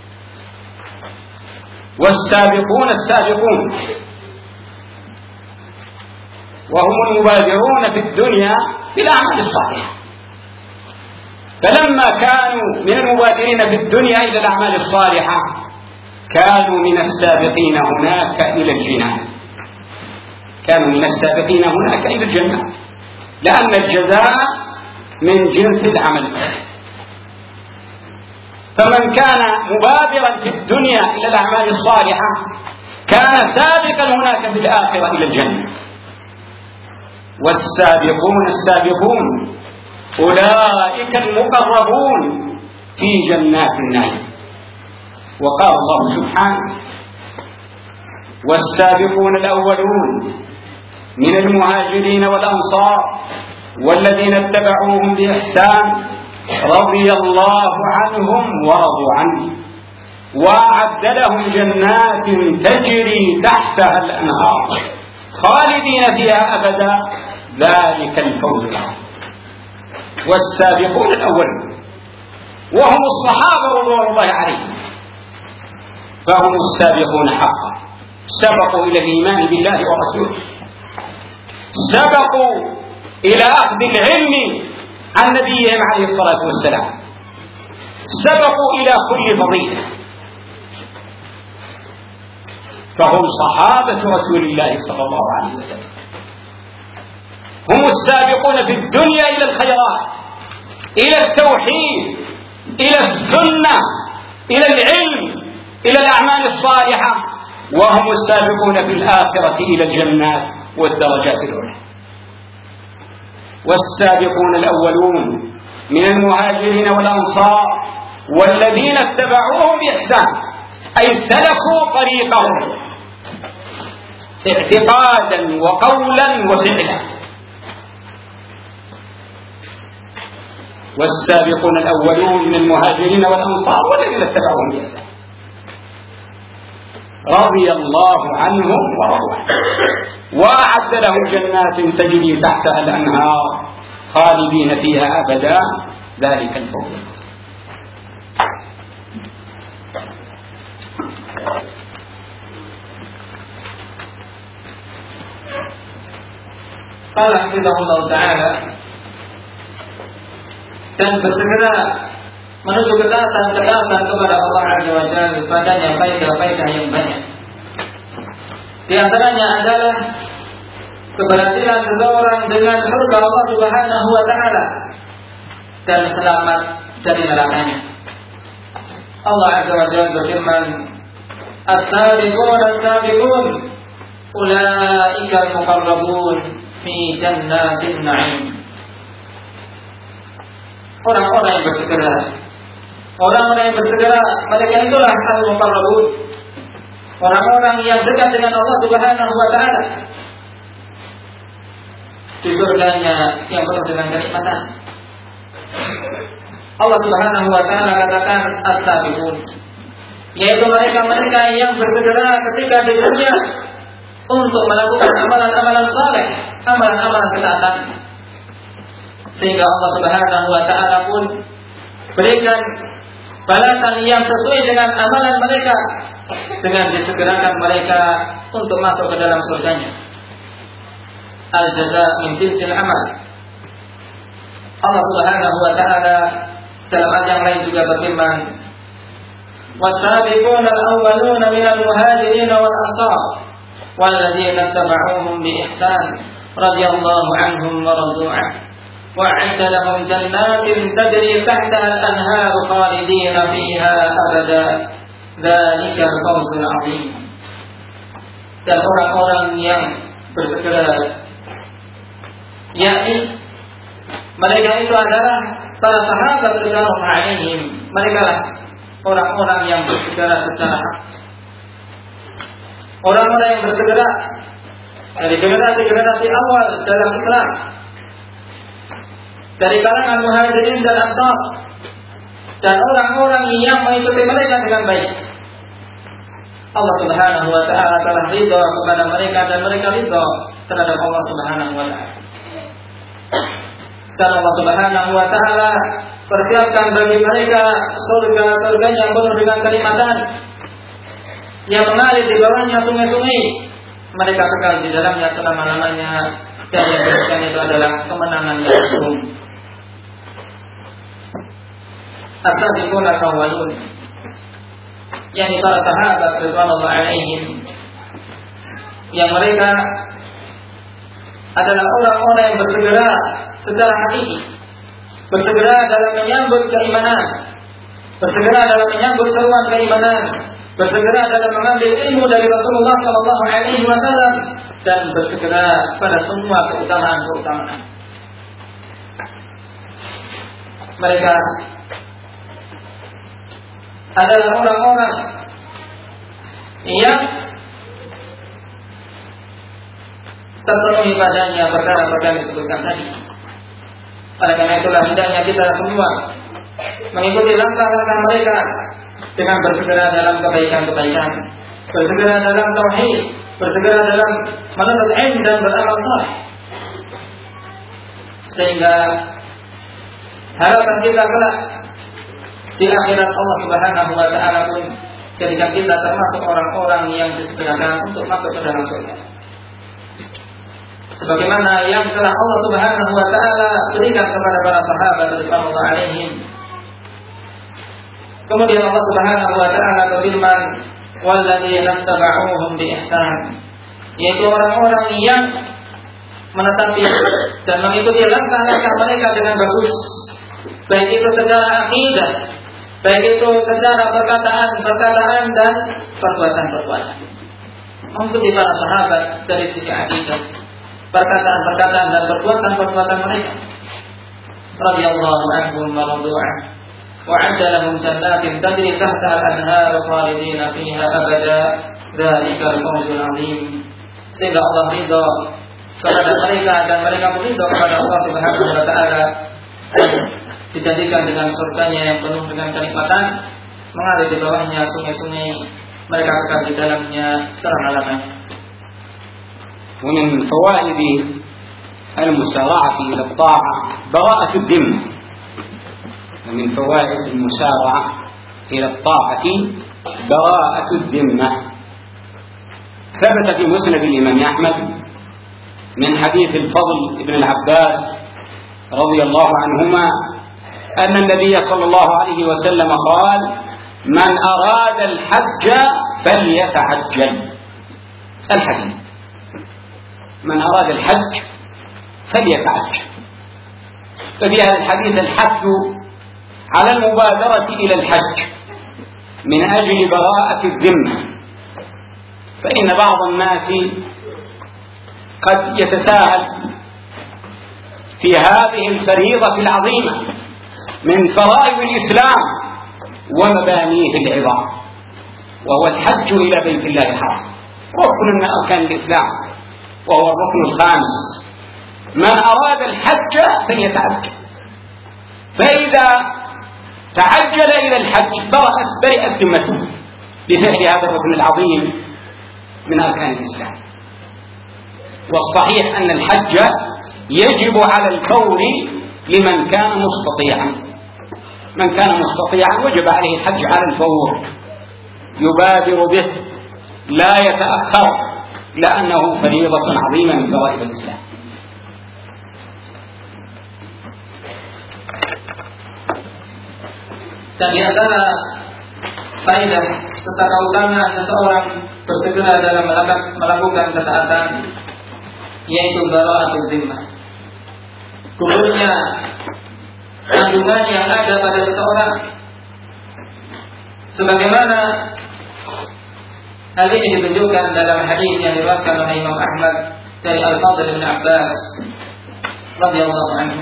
والسابقون السابقون وهم المبادرون في الدنيا بالأعمال الصالحة. فلما كانوا من المبادرين في الدنيا إلى الأعمال الصالحة كانوا من السابقين هناك إلى الجنان، كانوا من السابقين هناك إلى الجنة، لأن الجزاء من جنس العمل. فمن كان مبادرا في الدنيا إلى الأعمال الصالحة كان سابقا هناك في الآخرة إلى الجنة. والسابقون السابقون أولئك المقربون في جنات النعيم. وقال الله سبحانه: والسابقون الأولون من المهاجرين والأنصار والذين اتبعوهم بإحسان رضي الله عنهم ورضوا عنه وأعد لهم جنات تجري تحتها الأنهار خالدين فيها أبدا ذلك الفوز العظيم. والسابقون الأولون وهم الصحابة رضوان الله عليهم فهم السابقون حقا، سبقوا إلى الإيمان بالله ورسوله، سبقوا إلى أخذ العلم عن نبيهم عليه الصلاة والسلام، سبقوا إلى كل فضيلة، فهم صحابة رسول الله صلى الله عليه وسلم، هم السابقون في الدنيا إلى الخيرات، إلى التوحيد، إلى السنة، إلى العلم، إلى الأعمال الصالحة، وهم السابقون في الآخرة إلى الجنات والدرجات العلى. والسابقون الأولون من المهاجرين والأنصار والذين اتبعوهم بإحسان، أي سلكوا طريقهم اعتقادا وقولا وفعلا. والسابقون الأولون من المهاجرين والأنصار والذين اتبعوهم بإحسان رضي الله عنهم ورضوا عنه وأعد لهم جنات تجري تحتها الأنهار خالدين فيها أبدا، ذلك الفوز. قال حفظه الله تعالى, dan bersegera menuju ketaatan-ketaatan kepada Allah Azza wa Jalla, padanya faedah-faedah yang banyak. Di antaranya adalah keberhasilan seseorang dengan surga Allah Subhanahu wa taala dan selamat dari nerakanya. Allah Azza wa Jalla berfirman, "As-sabiqun as-sabiqun ulaika al-muqarrabun fi jannatin na'im." Orang-orang yang bersegera, orang-orang yang bersegera, mereka itulah al-muqarrabun, orang-orang yang dekat dengan Allah Subhanahu wa taala di surganya yang penuh dengan kenikmatan. Allah Subhanahu wa taala katakan as-sabiqun, yaitu mereka-mereka yang bersegera ketika di dunia untuk melakukan amalan-amalan saleh, amalan-amalan ketaatan, sehingga Allah Subhanahu wa taala pun berikan balasan yang sesuai dengan amalan mereka dengan disegerakan mereka untuk masuk ke dalam surganya. Al-jaza min jinsil amal. Allah Subhanahu wa taala dalam ayat yang lain juga berfirman, "Was-sabiquna al-awwaluna minal muhajirin wal ansar walladzina ittaba'uuhum bi ihsan radhiyallahu anhum wa radu 'anhu وَأَعَدَّ لَهُمْ جَنَّاتٍ تَجْرِي تَحْتَهَا الْأَنْهَارُ خَالِدِينَ فِيهَا أَبَدًا ذَلِكَ الْفَوْزُ الْعَظِيمُ." Dan orang-orang yang bersegera, yakni mereka itu adalah para sahabat ridwanullah alaihim, mereka lah orang-orang yang bersegera secara hak, orang-orang yang bersegera dari generasi-generasi awal dalam Islam, dari kalangan muhajirin dan ansar, dan orang-orang yang mengikuti mereka dengan baik. Allah Subhanahu wa taala telah ridha kepada mereka dan mereka ridha terhadap Allah Subhanahu wa taala. Dan Allah Subhanahu wa taala persiapkan bagi mereka surga-surganya yang penuh dengan kenikmatan, yang mengalir di bawahnya sungai-sungai. Mereka kekal di dalamnya selama-lamanya, dan yang diberikan itu adalah kemenangan yang agung. As-sabiqun al-awwalun, yakni para sahabat ridwanullah alaihim, yang mereka adalah orang-orang yang bersegera secara hakiki, bersegera dalam menyambut keimanan, bersegera dalam menyambut seruan keimanan, bersegera dalam mengambil ilmu dari Rasulullah sallallahu alaihi wasallam, dan bersegera pada semua keutamaan-keutamaan. Mereka adalah orang-orang yang terpenuhi padanya perkara-perkara yang disebutkan tadi. Oleh karena itulah hendaknya kita semua mengikuti langkah-langkah mereka dengan bersegera dalam kebaikan-kebaikan, bersegera dalam tauhid, bersegera dalam menuntut ilmu dan beramal saleh, sehingga harapan kita kelak di akhirat Allah Subhanahu wa taala pun jadikan kita termasuk orang-orang yang disegerakan untuk masuk ke dalam surga, sebagaimana yang telah Allah Subhanahu wa taala berikan kepada para sahabat radhiyallahu alaihim Kemudian Allah Subhanahu wa taala berfirman, "Walladzina tabauhum bi ihsan", yaitu orang-orang yang menetapi dan mengikuti langkah-langkah mereka dengan bagus, baik itu secara akidah, baik itu secara perkataan-perkataan dan perbuatan-perbuatan. Mengikuti para sahabat dari sisi akidah, perkataan-perkataan dan perbuatan-perbuatan mereka. Radhiyallahu anhum wa radu anhu wa 'adda lahum jannatin tajri tahtaha al-anhar khalidina fiha abada, dzalikal fawzul 'azim. Sehingga Allah ridha kepada mereka dan mereka pun ridha kepada Allah Subhanahu wa taala, dijadikan dengan surganya yang penuh dengan kenikmatan, mengalir di bawahnya sungai-sungai, mereka kekal di dalamnya selama-lamanya. ومن فوائد المسارعة إلى الطاعة براءة الذمة. ومن فوائد المسارعة إلى الطاعة براءة الذمة. ثبت في مسند الإمام أحمد من حديث الفضل بن العباس رضي الله عنهما أن النبي صلى الله عليه وسلم قال: من أراد الحج فليتعجل. الحديث: من أراد الحج فليتعجل. ففي هذا الحديث الحث على المبادرة إلى الحج من أجل براءة الذمة، فإن بعض الناس قد يتساهل في هذه الفريضة العظيمة من فرائض الإسلام ومبانيه العظام، وهو الحج إلى بيت الله الحرام، ركن من أركان الإسلام، وهو الركن الخامس. من أراد الحج فليتعجل، فإذا تعجل إلى الحج برئت برئت ذمته بفعل هذا الركن العظيم من أركان الإسلام. والصحيح أن الحج يجب على الفور لمن كان مستطيعا. من كان مستطيعا وجب عليه الحج على الفور، يبادر به لا يتأخر، لأنه فريضة عظيمة من فرائض الإسلام. Dan di antara faedah secara utama seseorang bersegera dalam melakukan ketaatan, yaitu bara'atul zimmah, gugurnya tanggungan yang ada pada seseorang, sebagaimana hal ini ditunjukkan dalam hadis yang diriwayatkan oleh Imam Ahmad dari Al-Fadl bin Abbas radhiyallahu anhu,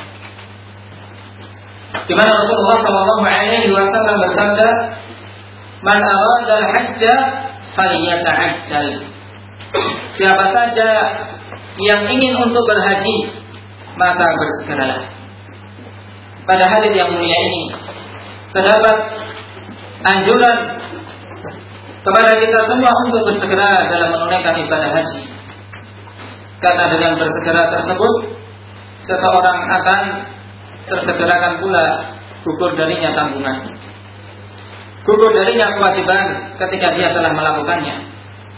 di mana Rasulullah sallallahu alaihi wasallam bersabda, "Man arada al-hajja falyata'ajjal." Siapa saja yang ingin untuk berhaji, maka bersegeralah. Pada hadis yang mulia ini terdapat anjuran kepada kita semua untuk bersegera dalam menunaikan ibadah haji, karena dengan bersegera tersebut seseorang akan tersegerakan pula gugur darinya tanggungan, gugur darinya kewajiban ketika dia telah melakukannya.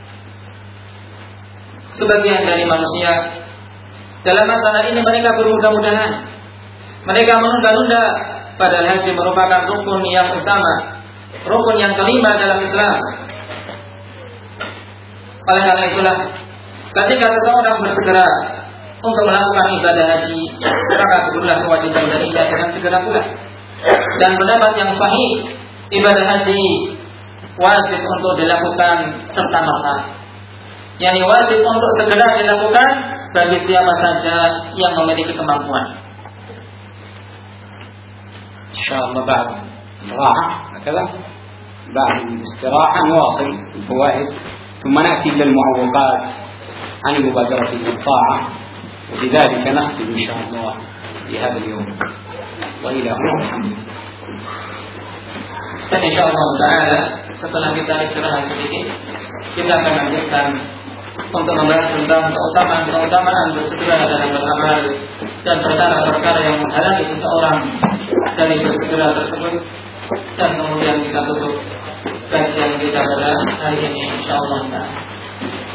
Sebagian dari manusia dalam masalah ini mereka bermudah-mudahan, mereka menunda-nunda, padahal haji merupakan rukun yang utama, rukun yang kelima dalam Islam. Oleh karena itulah, ketika seseorang bersegera untuk melakukan ibadah haji, maka segeralah kewajiban darinya dengan segera pula. Dan pendapat yang sahih, ibadah haji wajib untuk dilakukan serta-merta, yakni wajib untuk segera dilakukan bagi siapa saja yang memiliki kemampuan. Insyaallah بعد راحة هكذا بعد الاستراحة نواصل الفوائد ثم نأتي إلى المعوقات عن المبادرة إلى الطاعة، وبذلك نختم إن شاء الله لهذا اليوم وإلى هنا الحمد لله. Dan insyaallah taala setelah kita istirahat sedikit, kita akan lanjutkan untuk membahas tentang keutamaan-keutamaan bersegera dalam beramal dan perkara-perkara yang menghalangi seseorang dari bersegera tersebut, dan kemudian kita tutup kajian kita pada hari ini insyaallah taala.